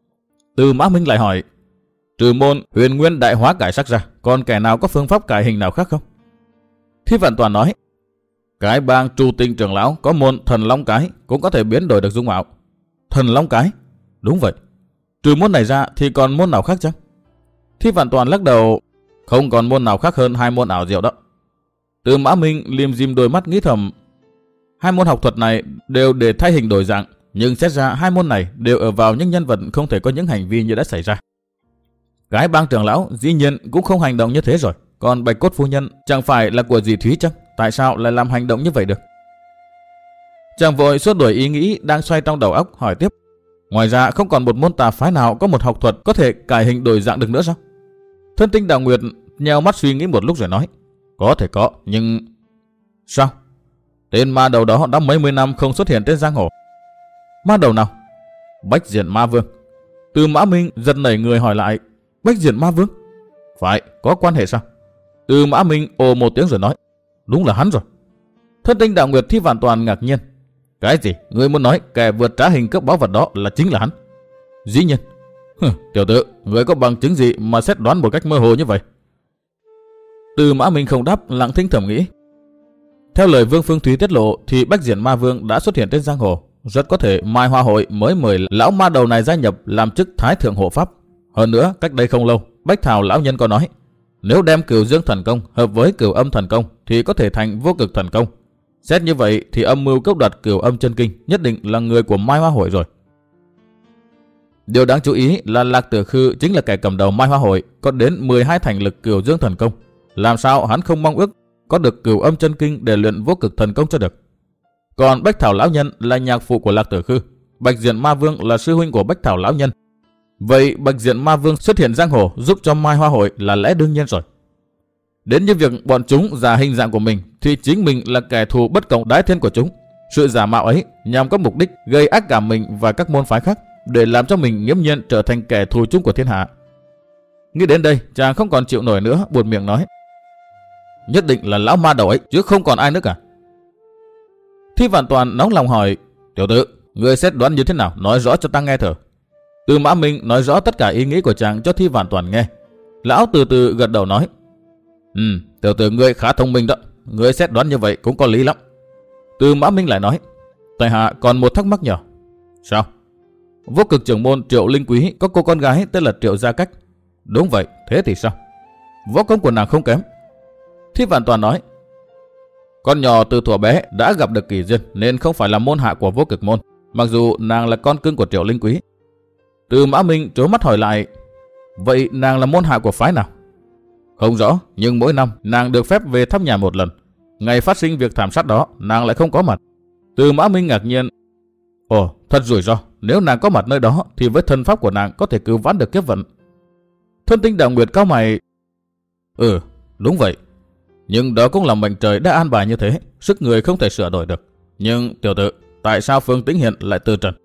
Từ Mã Minh lại hỏi: Trừ môn huyền nguyên đại hóa cải sắc ra, còn kẻ nào có phương pháp cải hình nào khác không? Thi Vạn Toàn nói: Cái bang Tru Tinh trưởng lão có môn thần long cái cũng có thể biến đổi được dung mạo. Thần long cái? Đúng vậy. Trừ môn này ra thì còn môn nào khác chăng? Thi Vạn Toàn lắc đầu: Không còn môn nào khác hơn hai môn ảo diệu đó. Từ Mã Minh liêm dim đôi mắt nghĩ thầm: Hai môn học thuật này đều để thay hình đổi dạng, nhưng xét ra hai môn này đều ở vào những nhân vật không thể có những hành vi như đã xảy ra. Cái bang trưởng lão dĩ nhiên cũng không hành động như thế rồi. Còn Bạch Cốt phu nhân chẳng phải là của dì Thúy chăng? Tại sao lại làm hành động như vậy được? Chàng vội xua đuổi ý nghĩ đang xoay trong đầu óc, hỏi tiếp: Ngoài ra không còn một môn tà phái nào có một học thuật có thể cải hình đổi dạng được nữa sao? Thân Tinh Đào Nguyệt nheo mắt suy nghĩ một lúc rồi nói: Có thể có, nhưng... Sao? Tên ma đầu đó đã mấy mươi năm không xuất hiện trên giang hồ. Ma đầu nào? Bách Diện Ma Vương. Từ Mã Minh giật nảy người hỏi lại: Bách Diện Ma Vương? Phải, có quan hệ sao? Từ Mã Minh ồ một tiếng rồi nói: Đúng là hắn rồi. Thân Tinh Đào Nguyệt Thi Vạn Toàn ngạc nhiên: Cái gì? Ngươi muốn nói kẻ vượt trá hình cướp báu vật đó là chính là hắn? Dĩ nhiên. Tiểu tử, ngươi có bằng chứng gì mà xét đoán một cách mơ hồ như vậy? Từ Mã Minh không đáp, lặng thinh thầm nghĩ. Theo lời Vương Phương Thúy tiết lộ thì Bách Diện Ma Vương đã xuất hiện trên giang hồ. Rất có thể Mai Hoa Hội mới mời lão ma đầu này gia nhập làm chức Thái Thượng Hộ Pháp. Hơn nữa, cách đây không lâu, Bách Thảo lão nhân có nói, nếu đem Cửu Dương Thần Công hợp với Cửu Âm Thần Công thì có thể thành Vô Cực Thần Công. Xét như vậy thì âm mưu cướp đoạt Cửu Âm Chân Kinh nhất định là người của Mai Hoa Hội rồi. Điều đáng chú ý là Lạc Tử Khư chính là kẻ cầm đầu Mai Hoa Hội, có đến 12 thành lực Cửu Dương Thần Công. Làm sao hắn không mong ước có được Cửu Âm Chân Kinh để luyện Vô Cực Thần Công cho được? Còn Bách Thảo lão nhân là nhạc phụ của Lạc Tử Khư, Bạch Diện Ma Vương là sư huynh của Bách Thảo lão nhân. Vậy Bạch Diện Ma Vương xuất hiện giang hồ giúp cho Mai Hoa Hội là lẽ đương nhiên rồi. Đến như việc bọn chúng giả hình dạng của mình thì chính mình là kẻ thù bất cộng đái thiên của chúng. Sự giả mạo ấy nhằm có mục đích gây ác cảm mình và các môn phái khác, để làm cho mình nghiễm nhiên trở thành kẻ thù chung của thiên hạ. Nghĩ đến đây, chàng không còn chịu nổi nữa, buột miệng nói: Nhất định là lão ma đầu ấy, chứ không còn ai nữa cả. Thi Vạn Toàn nóng lòng hỏi: Tiểu tử, ngươi xét đoán như thế nào, nói rõ cho ta nghe thử. Tư Mã Minh nói rõ tất cả ý nghĩ của chàng cho Thi Vạn Toàn nghe. Lão từ từ gật đầu nói: Tiểu tử ngươi khá thông minh đó, ngươi xét đoán như vậy cũng có lý lắm. Tư Mã Minh lại nói: Tại hạ còn một thắc mắc nhỏ. Sao? Vô Cực trưởng môn Triệu Linh Quý có cô con gái tên là Triệu Gia Cách. Đúng vậy, thế thì sao? Võ công của nàng không kém. Thi Vạn Toàn nói: Con nhỏ từ thuở bé đã gặp được kỳ duyên nên không phải là môn hạ của Vô Cực môn, mặc dù nàng là con cưng của Triệu Linh Quý. Tư Mã Minh trố mắt hỏi lại: Vậy nàng là môn hạ của phái nào? Không rõ, nhưng mỗi năm nàng được phép về thăm nhà một lần. Ngày phát sinh việc thảm sát đó, nàng lại không có mặt. Tư Mã Minh ngạc nhiên: Ồ, thật rủi ro, nếu nàng có mặt nơi đó thì với thân pháp của nàng có thể cứu vãn được kiếp vận. Thôn Tinh Đạo Nguyệt cau mày: Đúng vậy. Nhưng đó cũng là mệnh trời đã an bài như thế, sức người không thể sửa đổi được. Nhưng tiểu tử, tại sao Phương Tĩnh Hiền lại từ trần?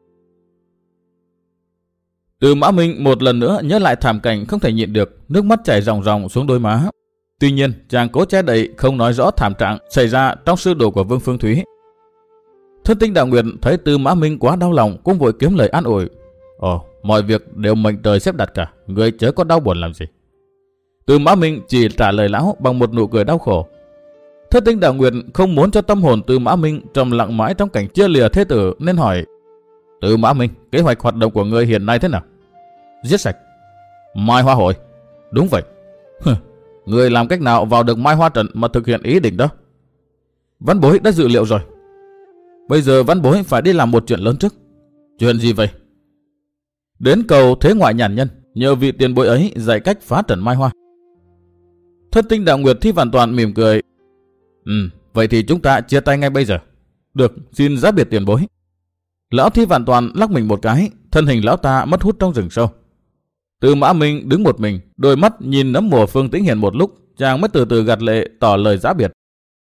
Tư Mã Minh một lần nữa nhớ lại thảm cảnh không thể nhịn được, nước mắt chảy ròng ròng xuống đôi má. Tuy nhiên, chàng cố che đậy không nói rõ thảm trạng xảy ra trong sư đồ của Vương Phương Thúy. Thôn Tinh Đạo Nguyệt thấy Tư Mã Minh quá đau lòng cũng vội kiếm lời an ủi: Mọi việc đều mệnh trời xếp đặt cả, người chớ có đau buồn làm gì. Tư Mã Minh chỉ trả lời lão bằng một nụ cười đau khổ. Thất Tinh Đạo Nguyệt không muốn cho tâm hồn Tư Mã Minh trầm lặng mãi trong cảnh chia lìa thế tử nên hỏi: Tư Mã Minh, kế hoạch hoạt động của người hiện nay thế nào? Giết sạch Mai Hoa hội? Đúng vậy. Người làm cách nào vào được Mai Hoa trận mà thực hiện ý định đó? Văn Bối đã dự liệu rồi. Bây giờ Văn Bối phải đi làm một chuyện lớn trước. Chuyện gì vậy? Đến cầu thế ngoại nhàn nhân, nhờ vị tiền bối ấy dạy cách phá trận Mai Hoa. Thất Tinh Đạo Nguyệt Thi Vạn Toàn mỉm cười: Vậy thì chúng ta chia tay ngay bây giờ. Được, xin giáp biệt tiền bối. Lão Thi Vạn Toàn lắc mình một cái, thân hình lão ta mất hút trong rừng sâu. Tư Mã Minh đứng một mình, đôi mắt nhìn nấm mùa Phương Tĩnh Hiền một lúc, chàng mới từ từ gạt lệ tỏ lời giã biệt.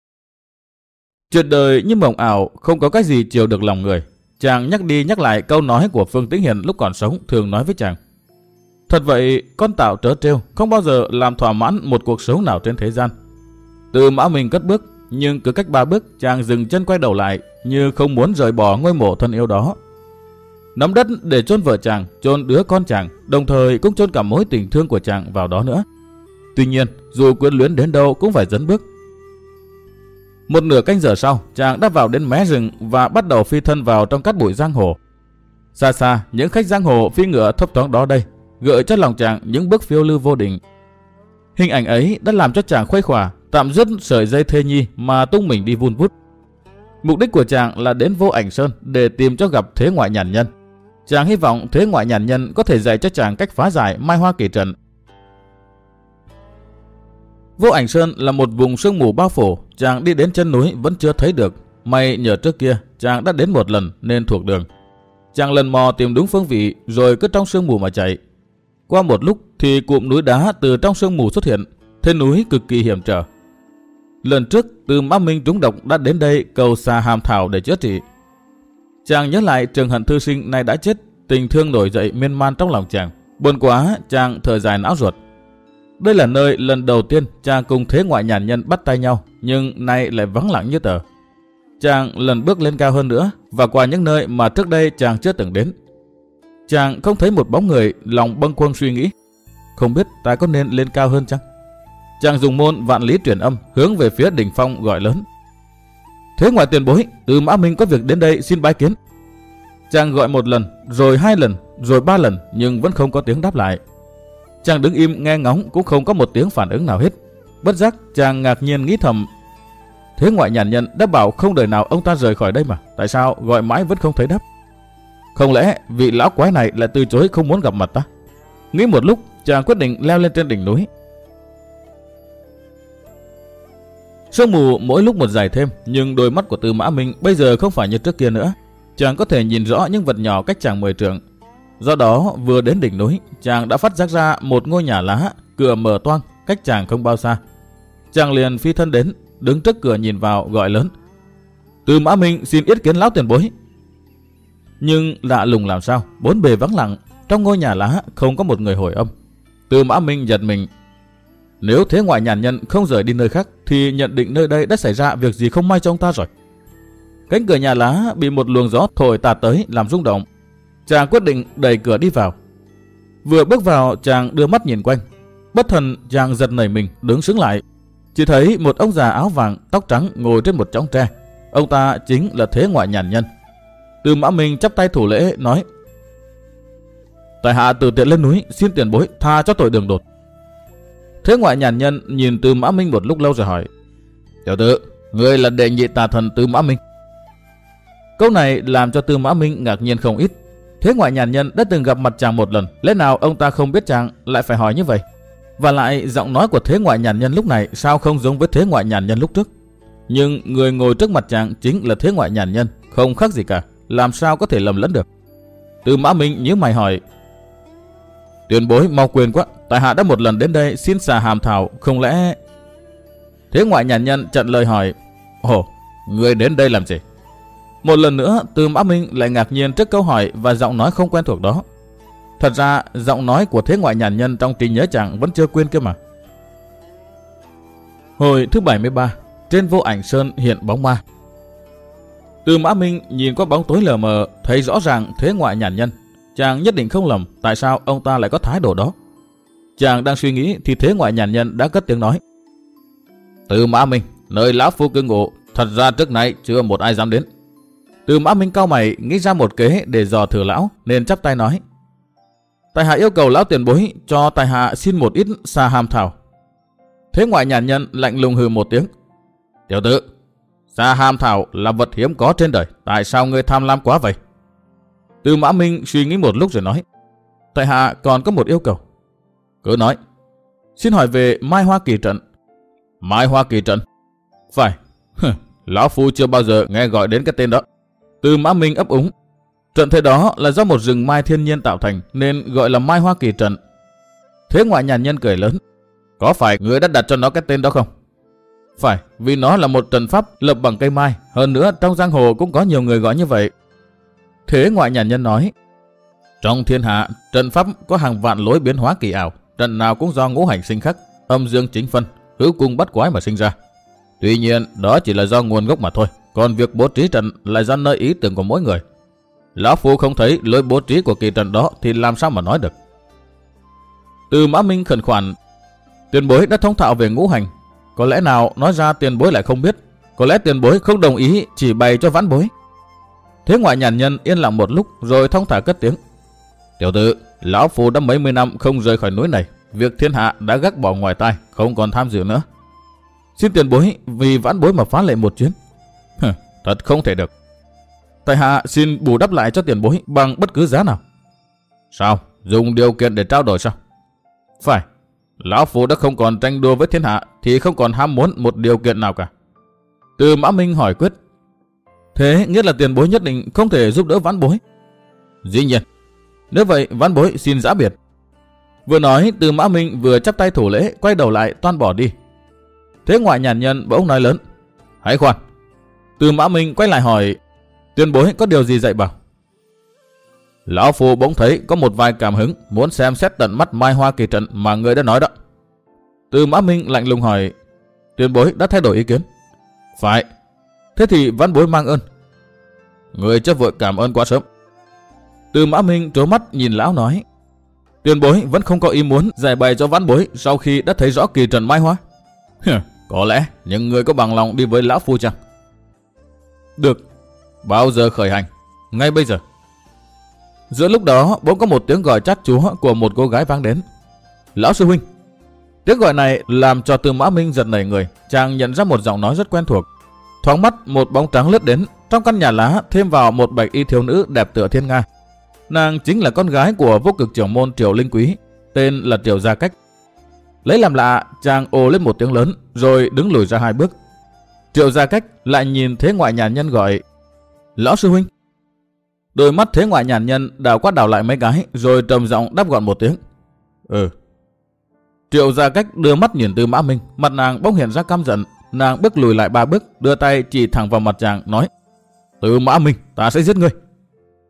Chuyện đời như mộng ảo, không có cái gì chiều được lòng người. Chàng nhắc đi nhắc lại câu nói của Phương Tĩnh Hiền lúc còn sống thường nói với chàng: Thật vậy, con tạo trớ trêu không bao giờ làm thỏa mãn một cuộc sống nào trên thế gian. Tư Mã Minh cất bước, nhưng cứ cách 3 bước chàng dừng chân quay đầu lại, như không muốn rời bỏ ngôi mộ thân yêu đó. Nắm đất để chôn vợ chàng, chôn đứa con chàng, đồng thời cũng chôn cả mối tình thương của chàng vào đó nữa. Tuy nhiên, dù quyến luyến đến đâu cũng phải dấn bước. Một nửa canh giờ sau, chàng đã vào đến mé rừng và bắt đầu phi thân vào trong cát bụi giang hồ. Xa xa, những khách giang hồ phi ngựa thấp thoáng đó đây, gợi cho lòng chàng những bước phiêu lưu vô định. Hình ảnh ấy đã làm cho chàng khuây khỏa, tạm dứt sợi dây thê nhi mà tung mình đi vun vút. Mục đích của chàng là đến Vô Ảnh Sơn để tìm cho gặp Thế Ngoại Nhàn Nhân. Chàng hy vọng Thế Ngoại Nhàn Nhân có thể dạy cho chàng cách phá giải Mai Hoa kỳ trận. Vô Ảnh Sơn là một vùng sương mù bao phủ, chàng đi đến chân núi vẫn chưa thấy được. May nhờ trước kia chàng đã đến một lần nên thuộc đường. Chàng lần mò tìm đúng phương vị rồi cứ trong sương mù mà chạy. Qua một lúc thì cụm núi đá từ trong sương mù xuất hiện, thế núi cực kỳ hiểm trở. Lần trước Tư Mã Minh trúng độc đã đến đây cầu xà hàm thảo để chữa trị. Chàng nhớ lại Trường Hận thư sinh nay đã chết, tình thương nổi dậy miên man trong lòng chàng. Buồn quá, chàng thở dài não ruột. Đây là nơi lần đầu tiên chàng cùng Thế Ngoại Nhàn Nhân bắt tay nhau, nhưng nay lại vắng lặng như tờ. Chàng lần bước lên cao hơn nữa và qua những nơi mà trước đây chàng chưa từng đến. Chàng không thấy một bóng người, lòng bâng khuâng suy nghĩ. Không biết ta có nên lên cao hơn chăng? Chàng dùng môn vạn lý truyền âm hướng về phía đỉnh phong gọi lớn: Thế Ngoại tiền bối, Tư Mã Minh có việc đến đây xin bái kiến. Chàng gọi một lần, rồi 2 lần, rồi 3 lần nhưng vẫn không có tiếng đáp lại. Chàng đứng im nghe ngóng cũng không có một tiếng phản ứng nào hết. Bất giác chàng ngạc nhiên nghĩ thầm: Thế Ngoại Nhàn Nhân đã bảo không đời nào ông ta rời khỏi đây mà, tại sao gọi mãi vẫn không thấy đáp? Không lẽ vị lão quái này lại từ chối không muốn gặp mặt ta? Nghĩ một lúc, chàng quyết định leo lên trên đỉnh núi. Sương mù mỗi lúc một dày thêm, nhưng đôi mắt của Tư Mã Minh bây giờ không phải như trước kia nữa. Chàng có thể nhìn rõ những vật nhỏ cách chàng 10 trượng. Do đó, vừa đến đỉnh núi, chàng đã phát giác ra một ngôi nhà lá, cửa mở toang, cách chàng không bao xa. Chàng liền phi thân đến, đứng trước cửa nhìn vào gọi lớn: Tư Mã Minh xin yết kiến lão tiền bối. Nhưng lạ lùng làm sao, bốn bề vắng lặng, trong ngôi nhà lá không có một người hồi âm. Tư Mã Minh giật mình. Nếu Thế Ngoại Nhàn Nhân không rời đi nơi khác thì nhận định nơi đây đã xảy ra việc gì không may cho ông ta rồi. Cánh cửa nhà lá bị một luồng gió thổi tạt tới làm rung động. Chàng quyết định đẩy cửa đi vào. Vừa bước vào, chàng đưa mắt nhìn quanh. Bất thần chàng giật nảy mình, đứng sững lại. Chỉ thấy một ông già áo vàng, tóc trắng ngồi trên một chõng tre. Ông ta chính là Thế Ngoại Nhàn Nhân. Tư Mã Minh chắp tay thủ lễ nói: tại hạ từ tiện lên núi, xin tiền bối tha cho tội đường đột. Thế Ngoại Nhàn Nhân nhìn Tư Mã Minh một lúc lâu rồi hỏi: tiểu tử, ngươi là đệ nhị tà thần Tư Mã Minh? Câu này làm cho Tư Mã Minh ngạc nhiên không ít. Thế Ngoại Nhàn Nhân đã từng gặp mặt chàng một lần, lẽ nào ông ta không biết chàng lại phải hỏi như vậy? Và lại giọng nói của Thế Ngoại Nhàn Nhân lúc này sao không giống với Thế Ngoại Nhàn Nhân lúc trước? Nhưng người ngồi trước mặt chàng chính là Thế Ngoại Nhàn Nhân, không khác gì cả, làm sao có thể lầm lẫn được? Tư Mã Minh nhíu mày hỏi: tiền bối mau quên quá, tại hạ đã một lần đến đây xin xà hàm thảo, không lẽ... Thế Ngoại Nhàn Nhân chặn lời hỏi: ồ, người đến đây làm gì? Một lần nữa Tư Mã Minh lại ngạc nhiên trước câu hỏi và giọng nói không quen thuộc đó. Thật ra giọng nói của Thế Ngoại Nhàn Nhân trong trí nhớ chàng vẫn chưa quên kia mà. Hồi thứ 73, trên Vô Ảnh Sơn hiện bóng ma. Tư Mã Minh nhìn qua bóng tối lờ mờ, thấy rõ ràng Thế Ngoại Nhàn Nhân. Chàng nhất định không lầm tại sao ông ta lại có thái độ đó. Chàng đang suy nghĩ thì Thế Ngoại Nhàn Nhân đã cất tiếng nói: Tư Mã Minh, nơi lão phu cư ngụ, thật ra trước nay chưa một ai dám đến. Tư Mã Minh cau mày, nghĩ ra một kế để dò thử lão, nên chắp tay nói: tại hạ yêu cầu lão tiền bối cho tại hạ xin một ít xà hàm thảo. Thế Ngoại Nhàn Nhân lạnh lùng hừ một tiếng: tiểu tử, xà hàm thảo là vật hiếm có trên đời, tại sao ngươi tham lam quá vậy? Tư Mã Minh suy nghĩ một lúc rồi nói: tại hạ còn có một yêu cầu. Cứ nói. Xin hỏi về Mai Hoa Kỳ Trận. Mai Hoa Kỳ Trận? Phải. Lão phu chưa bao giờ nghe gọi đến cái tên đó. Tư Mã Minh ấp úng: trận thế đó là do một rừng mai thiên nhiên tạo thành nên gọi là Mai Hoa Kỳ Trận. Thế Ngoại Nhàn Nhân cười lớn: có phải ngươi đã đặt cho nó cái tên đó không? Phải, vì nó là một trận pháp lập bằng cây mai, hơn nữa trong giang hồ cũng có nhiều người gọi như vậy. Thế Ngoại Nhàn Nhân nói: trong thiên hạ, trận pháp có hàng vạn lối biến hóa kỳ ảo, trận nào cũng do ngũ hành sinh khắc, âm dương chính phân, hữu cung bắt quái mà sinh ra. Tuy nhiên, đó chỉ là do nguồn gốc mà thôi, còn việc bố trí trận lại do nơi ý tưởng của mỗi người. Lão phu không thấy lối bố trí của kỳ trận đó thì làm sao mà nói được. Tư Mã Minh khẩn khoản: tiền bối đã thông thạo về ngũ hành, có lẽ nào nói ra tiền bối lại không biết, có lẽ tiền bối không đồng ý chỉ bày cho vãn bối. Thế Ngoại Nhàn Nhân yên lặng một lúc rồi thong thả cất tiếng: tiểu tử, lão phu đã mấy mươi năm không rời khỏi núi này, việc thiên hạ đã gác bỏ ngoài tai, không còn tham dự nữa. Xin tiền bối vì vãn bối mà phá lệ một chuyến. Thật không thể được. Tại hạ xin bù đắp lại cho tiền bối bằng bất cứ giá nào. Sao? Dùng điều kiện để trao đổi sao? Phải. Lão phu đã không còn tranh đua với thiên hạ thì không còn ham muốn một điều kiện nào cả. Tư Mã Minh hỏi quyết: thế nghĩa là tiền bối nhất định không thể giúp đỡ vãn bối? Dĩ nhiên. Nếu vậy vãn bối xin giã biệt. Vừa nói Tư Mã Minh vừa chắp tay thủ lễ, quay đầu lại toan bỏ đi. Thế Ngoại Nhàn Nhân bỗng nói lớn: hãy khoan. Tư Mã Minh quay lại hỏi: tiền bối có điều gì dạy bảo? Lão phu bỗng thấy có một vài cảm hứng, muốn xem xét tận mắt Mai Hoa Kỳ Trận mà người đã nói đó. Tư Mã Minh lạnh lùng hỏi: tiền bối đã thay đổi ý kiến? Phải. Thế thì vãn bối mang ơn. Người chưa vội cảm ơn quá sớm. Tư Mã Minh trố mắt nhìn lão nói: tiền bối vẫn không có ý muốn giải bày cho vãn bối sau khi đã thấy rõ kỳ trận Mai Hoa? Có lẽ những người có bằng lòng đi với lão phu chăng? Được. Bao giờ khởi hành? Ngay bây giờ. Giữa lúc đó bỗng có một tiếng gọi chát chúa của một cô gái vang đến: lão sư huynh. Tiếng gọi này làm cho Tư Mã Minh giật nảy người. Chàng nhận ra một giọng nói rất quen thuộc. Thoáng mắt một bóng trắng lướt đến. Trong căn nhà lá thêm vào một bạch y thiếu nữ đẹp tựa thiên nga. Nàng chính là con gái của vô cực trưởng môn Triều Linh Quý, tên là Triều Gia Cách. Lấy làm lạ, chàng ồ lên một tiếng lớn rồi đứng lùi ra hai bước. Triều Gia Cách lại nhìn Thế Ngoại Nhàn Nhân gọi: lão sư huynh. Đôi mắt Thế Ngoại Nhàn Nhân đảo qua đảo lại mấy cái rồi trầm giọng đáp gọn một tiếng: ừ. Triệu Gia Cách đưa mắt nhìn Tư Mã Minh, mặt nàng bỗng hiện ra căm giận. Nàng bước lùi lại 3 bước, đưa tay chỉ thẳng vào mặt chàng nói: Tư Mã Minh, ta sẽ giết ngươi.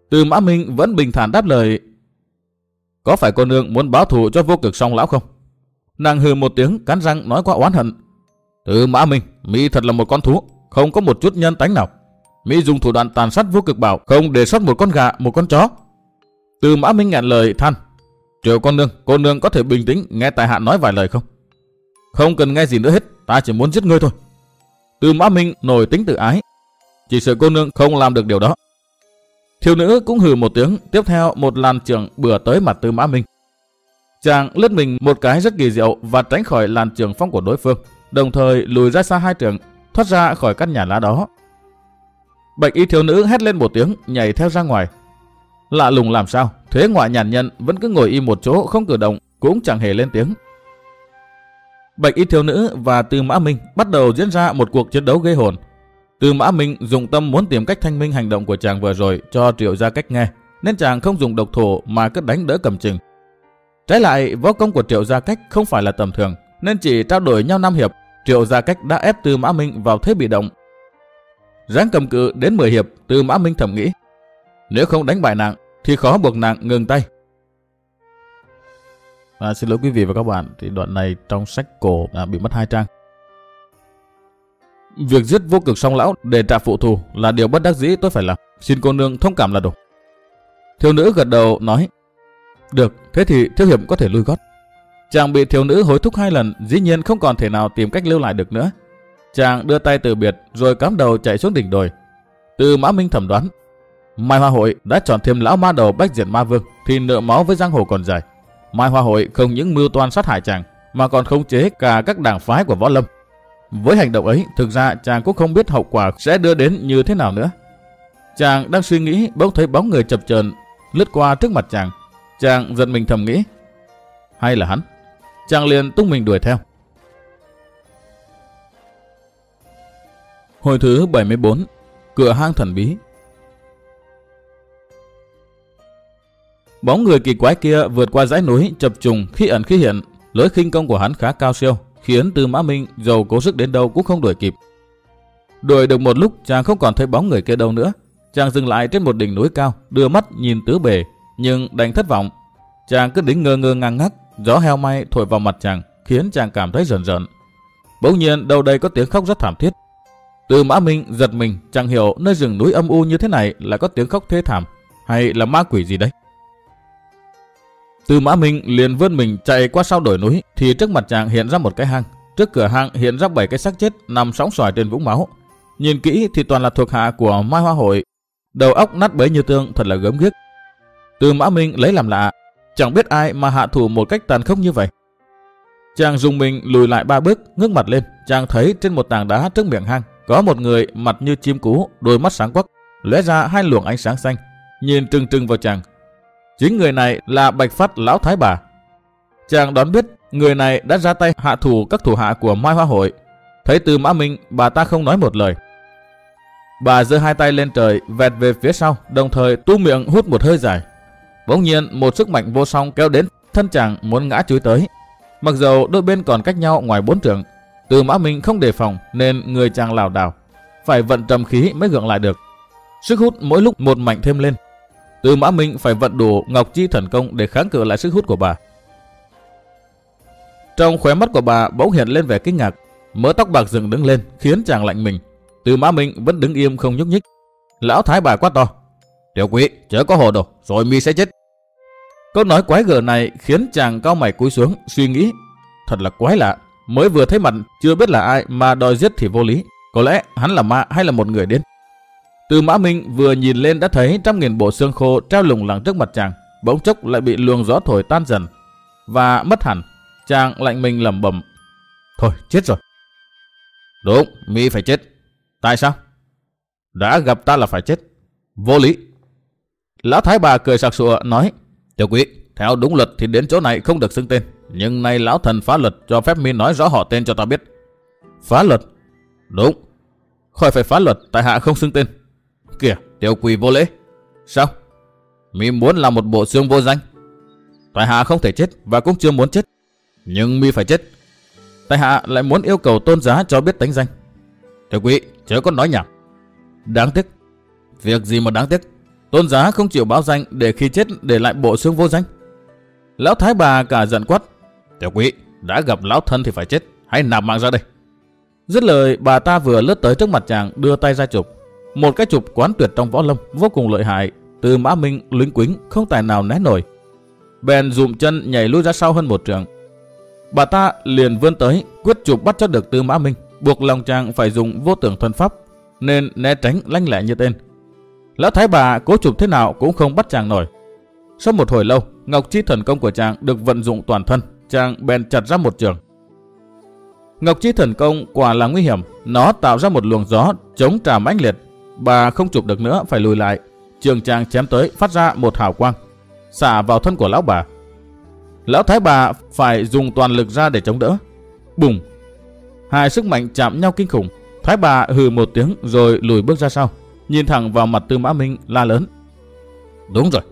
Từ Mã Minh vẫn bình thản đáp lời: Có phải cô nương muốn báo thù cho Vô Cực Song lão không? Nàng hừ một tiếng, cắn răng nói qua oán hận: Từ Mã Minh, mi thật là một con thú, không có một chút nhân tánh nào. Mi dùng thủ đoạn tàn sát Vô Cực Bảo, không để sót một con gà, một con chó. Từ Mã Minh ngạn lời than: Triệu cô nương có thể bình tĩnh nghe tại hạ nói vài lời không? Không cần nghe gì nữa hết, ta chỉ muốn giết ngươi thôi. Từ Mã Minh nổi tính tự ái: Chỉ sợ cô nương không làm được điều đó. Thiếu nữ cũng hừ một tiếng, tiếp theo một làn chưởng bừa tới mặt Từ Mã Minh. Chàng lướt mình một cái rất kỳ diệu và tránh khỏi làn chưởng phong của đối phương, đồng thời lùi ra xa 2 trượng, thoát ra khỏi căn nhà lá đó. Bạch y thiếu nữ hét lên một tiếng, nhảy theo ra ngoài. Lạ lùng làm sao, Thế Ngoại nhàn nhân vẫn cứ ngồi im một chỗ không cử động, cũng chẳng hề lên tiếng. Bạch y thiếu nữ và Từ Mã Minh bắt đầu diễn ra một cuộc chiến đấu ghê hồn. Từ Mã Minh dùng tâm muốn tìm cách thanh minh hành động của chàng vừa rồi cho Triệu Gia Cách nghe, nên chàng không dùng độc thủ mà cứ đánh đỡ cầm chừng. Trái lại, võ công của Triệu Gia Cách không phải là tầm thường, nên chỉ trao đổi nhau 5 hiệp, Triệu Gia Cách đã ép Từ Mã Minh vào thế bị động. Ráng cầm cự đến 10 hiệp, Từ Mã Minh thầm nghĩ: Nếu không đánh bại nàng thì khó buộc nàng ngừng tay. Xin lỗi quý vị và các bạn, thì đoạn này trong sách cổ bị mất 2 trang. Việc giết Vô Cực Song lão để trả phụ thù là điều bất đắc dĩ tôi phải làm, xin cô nương thông cảm là đủ. Thiếu nữ gật đầu nói: Được, thế thì thiếu hiệp có thể lui gót. Chàng bị thiếu nữ hối thúc 2 lần, dĩ nhiên không còn thể nào tìm cách lưu lại được nữa. Chàng đưa tay từ biệt rồi cắm đầu chạy xuống đỉnh đồi. Từ Mã Minh thẩm đoán: Mai Hoa Hội đã chọn thêm lão ma đầu Bách Diệt Ma Vương thì nợ máu với giang hồ còn dài. Mai Hoa Hội không những mưu toan sát hại chàng mà còn khống chế cả các đảng phái của võ lâm. Với hành động ấy, thực ra chàng cũng không biết hậu quả sẽ đưa đến như thế nào nữa. Chàng đang suy nghĩ, bỗng thấy bóng người chập chờn lướt qua trước mặt chàng. Chàng giật mình thầm nghĩ: Hay là hắn? Chàng liền tung mình đuổi theo. Hồi thứ 74, cửa hang thần bí. Bóng người kỳ quái kia vượt qua dãy núi chập trùng, khi ẩn khi hiện. Lối khinh công của hắn khá cao siêu, khiến Từ Mã Minh dầu cố sức đến đâu cũng không đuổi kịp. Đuổi được một lúc, chàng không còn thấy bóng người kia đâu nữa. Chàng dừng lại trên một đỉnh núi cao, đưa mắt nhìn tứ bề, nhưng đành thất vọng. Chàng cứ đứng ngơ ngơ ngang ngác, gió heo may thổi vào mặt chàng, khiến chàng cảm thấy rợn rợn. Bỗng nhiên đâu đây có tiếng khóc rất thảm thiết. Từ Mã Minh giật mình, chẳng hiểu nơi rừng núi âm u như thế này lại có tiếng khóc thê thảm, hay là ma quỷ gì đấy. Từ Mã Minh liền vươn mình chạy qua sau đồi núi, thì trước mặt chàng hiện ra một cái hang. Trước cửa hang hiện ra 7 cái xác chết nằm sóng xoài trên vũng máu. Nhìn kỹ thì toàn là thuộc hạ của Mai Hoa Hội, đầu óc nát bấy như tương, thật là gớm ghiếc. Từ Mã Minh lấy làm lạ, chẳng biết ai mà hạ thủ một cách tàn khốc như vậy. Chàng dùng mình lùi lại 3 bước, ngước mặt lên, chàng thấy trên một tảng đá trước miệng hang có một người mặt như chim cú, đôi mắt sáng quắc, lóe ra 2 luồng ánh sáng xanh, nhìn trừng trừng vào chàng. Chính người này là Bạch Phát lão thái bà. Chàng đoán biết người này đã ra tay hạ thủ các thủ hạ của Mai Hoa Hội. Thấy Từ Mã Minh, bà ta không nói một lời. Bà giơ 2 tay lên trời, vẹt về phía sau, đồng thời tu miệng hút một hơi dài. Bỗng nhiên một sức mạnh vô song kéo đến thân chàng, muốn ngã chúi tới. Mặc dầu đôi bên còn cách nhau ngoài 4 trượng, Từ Mã Minh không đề phòng nên người chàng lảo đảo, phải vận trầm khí mới gượng lại được. Sức hút mỗi lúc một mạnh thêm lên. Từ Mã Minh phải vận đủ Ngọc Chi thần công để kháng cự lại sức hút của bà. Trong khóe mắt của bà bỗng hiện lên vẻ kinh ngạc, mớ tóc bạc dựng đứng lên khiến chàng lạnh mình. Từ Mã Minh vẫn đứng im không nhúc nhích. Lão thái bà quát to: Tiểu quý, chớ có hồ đồ, rồi mi sẽ chết. Câu nói quái gở này khiến chàng cau mày cúi xuống, suy nghĩ: Thật là quái lạ, mới vừa thấy mặt chưa biết là ai mà đòi giết thì vô lý. Có lẽ hắn là ma hay là một người điên. Từ Mã Minh vừa nhìn lên đã thấy 100.000 bộ xương khô treo lủng lẳng trước mặt chàng, bỗng chốc lại bị luồng gió thổi tan dần và mất hẳn. Chàng lạnh mình lẩm bẩm: Thôi chết rồi. Đúng, mi phải chết. Tại sao? Đã gặp ta là phải chết. Vô lý. Lão thái bà cười sặc sụa nói: Tiểu quý, theo đúng luật thì đến chỗ này không được xưng tên, nhưng nay lão thần phá luật cho phép mi nói rõ họ tên cho ta biết. Phá luật? Đúng. Khỏi phải phá luật, tại hạ không xưng tên. Kìa, tiểu quỷ vô lễ. Sao? Mi muốn làm một bộ xương vô danh? Tại hạ không thể chết và cũng chưa muốn chết, nhưng mi phải chết. Tại hạ lại muốn yêu cầu tôn giá cho biết tánh danh. Tiểu quý, chớ có nói nhảm. Đáng tiếc. Việc gì mà đáng tiếc? Tôn giá không chịu báo danh để khi chết để lại bộ xương vô danh. Lão thái bà cả giận quát: Tiểu Quý, đã gặp lão thân thì phải chết, hãy nạp mạng ra đây. Dứt lời, bà ta vừa lướt tới trước mặt chàng, đưa tay ra chụp. Một cái chụp quán tuyệt trong võ lâm, vô cùng lợi hại. Tư Mã Minh lính quính không tài nào né nổi, bèn dụm chân nhảy lui ra sau hơn một trượng. Bà ta liền vươn tới, quyết chụp bắt cho được Tư Mã Minh, buộc lòng chàng phải dùng vô tưởng thân pháp, nên né tránh lanh lẹ như tên. Lão thái bà cố chụp thế nào cũng không bắt chàng nổi. Sau một hồi lâu, Ngọc Chi thần công của chàng được vận dụng toàn thân, chàng bèn chặt ra một trường. Ngọc Chi thần công quả là nguy hiểm, nó tạo ra một luồng gió chống trả mãnh liệt. Bà không chụp được nữa, phải lùi lại. Trường chàng chém tới phát ra một hào quang, xả vào thân của lão bà. Lão thái bà phải dùng toàn lực ra để chống đỡ. Bùng! Hai sức mạnh chạm nhau kinh khủng. Thái bà hừ một tiếng rồi lùi bước ra sau, nhìn thẳng vào mặt Tư Mã Minh la lớn: Đúng rồi!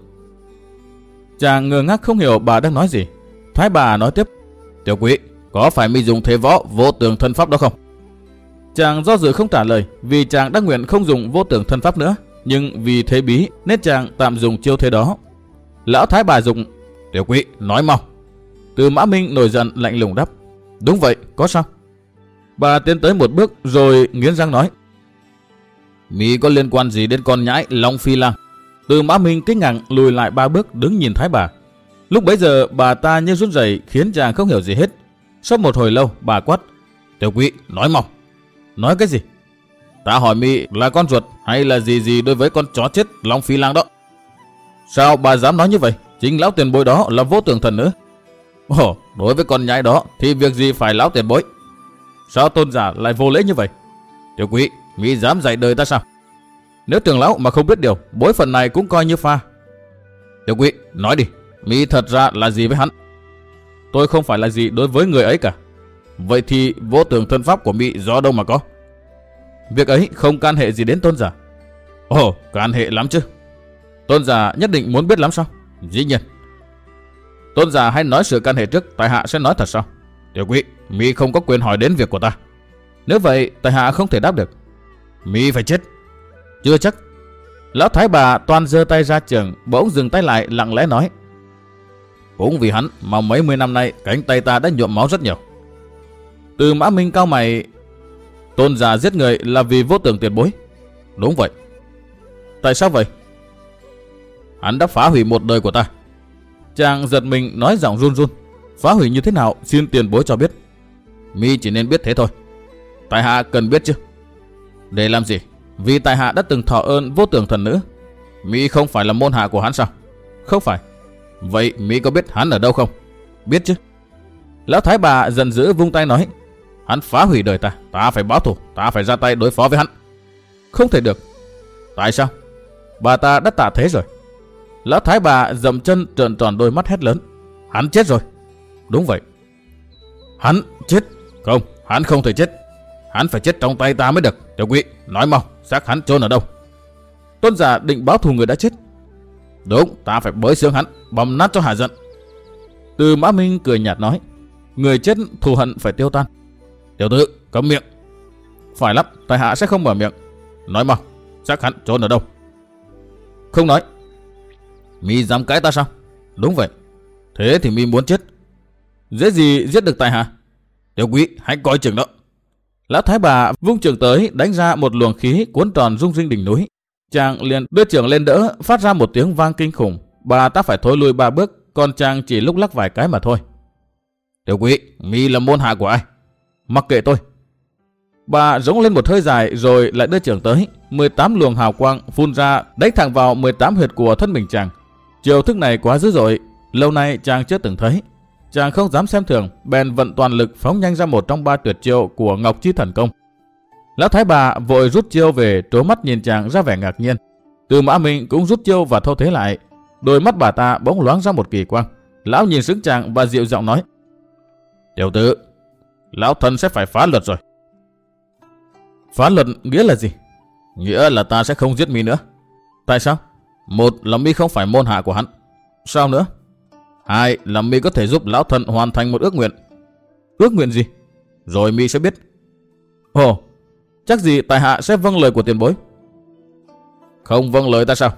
Chàng ngơ ngác không hiểu bà đang nói gì. Thái bà nói tiếp: Tiểu Quý, có phải mi dùng thế võ vô tưởng thân pháp đó không? Chàng do dự không trả lời, vì chàng đã nguyện không dùng vô tưởng thân pháp nữa, nhưng vì thế bí nên chàng tạm dùng chiêu thế đó. Lão thái bà dùng: Tiểu Quý, nói mau. Tư Mã Minh nổi giận lạnh lùng đáp: Đúng vậy, có sao? Bà tiến tới một bước rồi nghiến răng nói: Mi có liên quan gì đến con nhãi Long Phi Lang? Tư Mã Minh kinh ngạc lùi lại 3 bước đứng nhìn thái bà. Lúc bấy giờ bà ta như run rẩy khiến chàng không hiểu gì hết. Sau một hồi lâu bà quát: Tiểu Quý, nói mau. Nói cái gì? Ta hỏi mi là con ruột hay là gì đối với con chó chết Long Phi Lang đó? Sao bà dám nói như vậy? Chính lão tiền bối đó là vô tưởng thần nữa. Ồ, đối với con nhãi đó thì việc gì phải lão tiền bối? Sao tôn giả lại vô lễ như vậy? Tiểu Quý, mi dám dạy đời ta sao? Nếu trưởng lão mà không biết điều, bối phận này cũng coi như pha. Tiểu Quý, nói đi, mi thật ra là gì với hắn? Tôi không phải là gì đối với người ấy cả. Vậy thì vô tưởng thân pháp của mi do đâu mà có? Việc ấy không can hệ gì đến tôn giả. Ồ, can hệ lắm chứ. Tôn giả nhất định muốn biết lắm sao? Dĩ nhiên. Tôn giả hãy nói sự can hệ trước, tại hạ sẽ nói thật sao? Tiểu Quý, mi không có quyền hỏi đến việc của ta. Nếu vậy, tại hạ không thể đáp được. Mi phải chết. Chưa chắc. Lão thái bà toan giơ tay ra trường, bỗng dừng tay lại lặng lẽ nói: Cũng vì hắn mà mấy mươi năm nay cánh tay ta đã nhuộm máu rất nhiều. Tư Mã Minh cau mày: Tôn giả giết người là vì vô tưởng tiền bối. Đúng vậy. Tại sao vậy? Hắn đã phá hủy một đời của ta. Chàng giật mình nói giọng run run: Phá hủy như thế nào, xin tiền bối cho biết. Mi chỉ nên biết thế thôi. Tại hạ cần biết chứ. Để làm gì? Vì tại hạ đã từng thọ ơn vô tưởng thần nữ. Mi không phải là môn hạ của hắn sao? Không phải. Vậy mi có biết hắn ở đâu không? Biết chứ. Lão thái bà giận dữ vung tay nói: Hắn phá hủy đời ta, ta phải báo thù, ta phải ra tay đối phó với hắn. Không thể được. Tại sao? Bà ta đã tạ thế rồi. Lão thái bà dậm chân trợn tròn đôi mắt hét lớn: Hắn chết rồi. Đúng vậy. Hắn chết? Không, hắn không thể chết. Hắn phải chết trong tay ta mới được. Tiểu Quý, nói mau, xác hắn chôn ở đâu? Tôn giả định báo thù người đã chết. Đúng, ta phải bới xương hắn, bầm nát cho hả giận. Tư Mã Minh cười nhạt nói: Người chết thù hận phải tiêu tan. Tiểu tử, cấm miệng. Phải lắm, tại hạ sẽ không mở miệng. Nói mau, xác hắn chôn ở đâu? Không nói. Mi dám cãi ta sao? Đúng vậy. Thế thì mi muốn chết. Dễ gì giết được tại hạ? Tiểu Quý, hãy coi chừng đó. Lão thái bà vung trường tới đánh ra một luồng khí cuốn tròn rung rinh đỉnh núi. Chàng liền đưa trường lên đỡ, phát ra một tiếng vang kinh khủng. Bà ta phải thối lui 3 bước, còn chàng chỉ lúc lắc vài cái mà thôi. Tiểu Quý, mi là môn hạ của ai? Mặc kệ tôi. Bà rống lên một hơi dài rồi lại đưa trường tới. 18 luồng hào quang phun ra đánh thẳng vào 18 huyệt của thân mình chàng. Chiêu thức này quá dữ dội, lâu nay chàng chưa từng thấy. Chàng không dám xem thường, bèn vận toàn lực phóng nhanh ra một trong 3 tuyệt chiêu của Ngọc Chi thần công. Lão thái bà vội rút chiêu về, trố mắt nhìn chàng ra vẻ ngạc nhiên. Tư Mã Minh cũng rút chiêu và thâu thế lại. Đôi mắt bà ta bỗng loáng ra một kỳ quang. Lão nhìn sững chàng và dịu giọng nói: Tiểu tử, lão thân sẽ phải phá luật rồi. Phá luật nghĩa là gì? Nghĩa là ta sẽ không giết mi nữa. Tại sao? Một là mi không phải môn hạ của hắn. Sao nữa? Hai là mi có thể giúp lão thân hoàn thành một ước nguyện. Ước nguyện gì? Rồi mi sẽ biết. Ồ, chắc gì tại hạ sẽ vâng lời của tiền bối? Không vâng lời ta sao?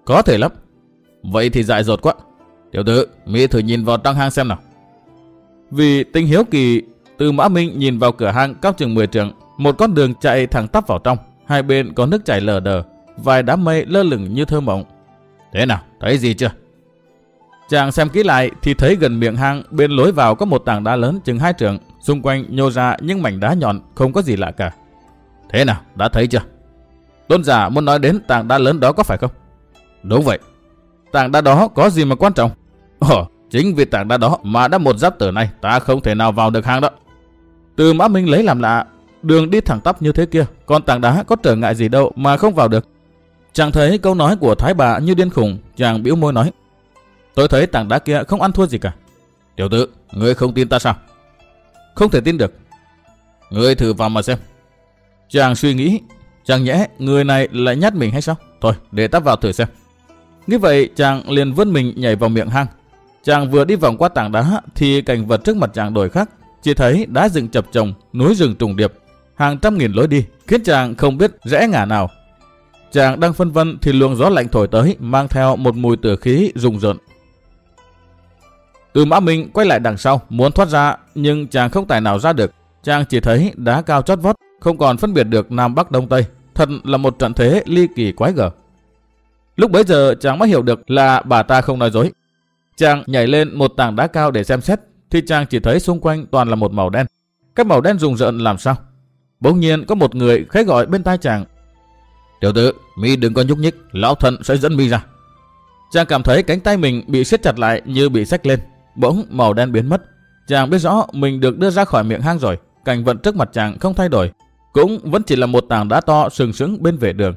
Có thể lắm. Vậy thì dại dột quá. Tiểu tử, mi thử nhìn vào trong hang xem nào. Vì tính hiếu kỳ, Từ Mã Minh nhìn vào cửa hang cao chừng 10 trượng, một con đường chạy thẳng tắp vào trong, hai bên có nước chảy lờ đờ, vài đám mây lơ lửng như thơ mộng. Thế nào, thấy gì chưa? Chàng xem kỹ lại thì thấy gần miệng hang bên lối vào có một tảng đá lớn chừng 2 trượng, xung quanh nhô ra những mảnh đá nhọn, không có gì lạ cả. Thế nào, đã thấy chưa? Tôn giả muốn nói đến tảng đá lớn đó có phải không? Đúng vậy. Tảng đá đó có gì mà quan trọng? Chính vì tảng đá đó mà đã một giáp tử này ta không thể nào vào được hang đó. Từ Mã Minh lấy làm lạ, đường đi thẳng tắp như thế kia, còn tảng đá có trở ngại gì đâu mà không vào được. Chàng thấy câu nói của Thái bà như điên khùng, chàng bĩu môi nói: Tôi thấy tảng đá kia không ăn thua gì cả. Tiểu tử, ngươi không tin ta sao? Không thể tin được. Ngươi thử vào mà xem. Chàng suy nghĩ, chẳng nhẽ người này lại nhát mình hay sao? Thôi, để ta vào thử xem. Như vậy chàng liền vươn mình nhảy vào miệng hang. Chàng vừa đi vòng qua tảng đá thì cảnh vật trước mặt chàng đổi khác. Chỉ thấy đá rừng chập chồng, núi rừng trùng điệp, hàng trăm nghìn lối đi, khiến chàng không biết rẽ ngả nào. Chàng đang phân vân thì luồng gió lạnh thổi tới, mang theo một mùi tử khí rùng rợn. Từ Mã Minh quay lại đằng sau, muốn thoát ra, nhưng chàng không tài nào ra được. Chàng chỉ thấy đá cao chót vót, không còn phân biệt được Nam Bắc Đông Tây. Thật là một trận thế ly kỳ quái gở. Lúc bấy giờ chàng mới hiểu được là bà ta không nói dối. Chàng nhảy lên một tảng đá cao để xem xét, thì chàng chỉ thấy xung quanh toàn là một màu đen. Cái màu đen rùng rợn làm sao? Bỗng nhiên có một người khẽ gọi bên tai chàng: Tiểu tử, mi đừng có nhúc nhích, lão thần sẽ dẫn mi ra. Chàng cảm thấy cánh tay mình bị siết chặt lại như bị xách lên. Bỗng màu đen biến mất. Chàng biết rõ mình được đưa ra khỏi miệng hang rồi. Cảnh vật trước mặt chàng không thay đổi, cũng vẫn chỉ là một tảng đá to sừng sững bên vệ đường.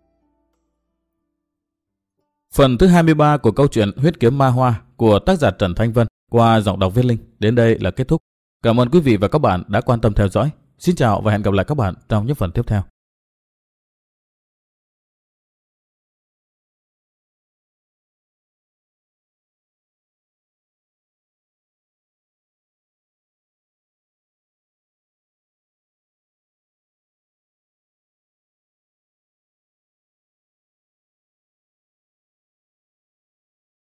Phần thứ 23 của câu chuyện Huyết Kiếm Ma Hoa của tác giả Trần Thanh Vân qua giọng đọc Viết Linh đến đây là kết thúc. Cảm ơn quý vị và các bạn đã quan tâm theo dõi. Xin chào và hẹn gặp lại các bạn trong những phần tiếp theo.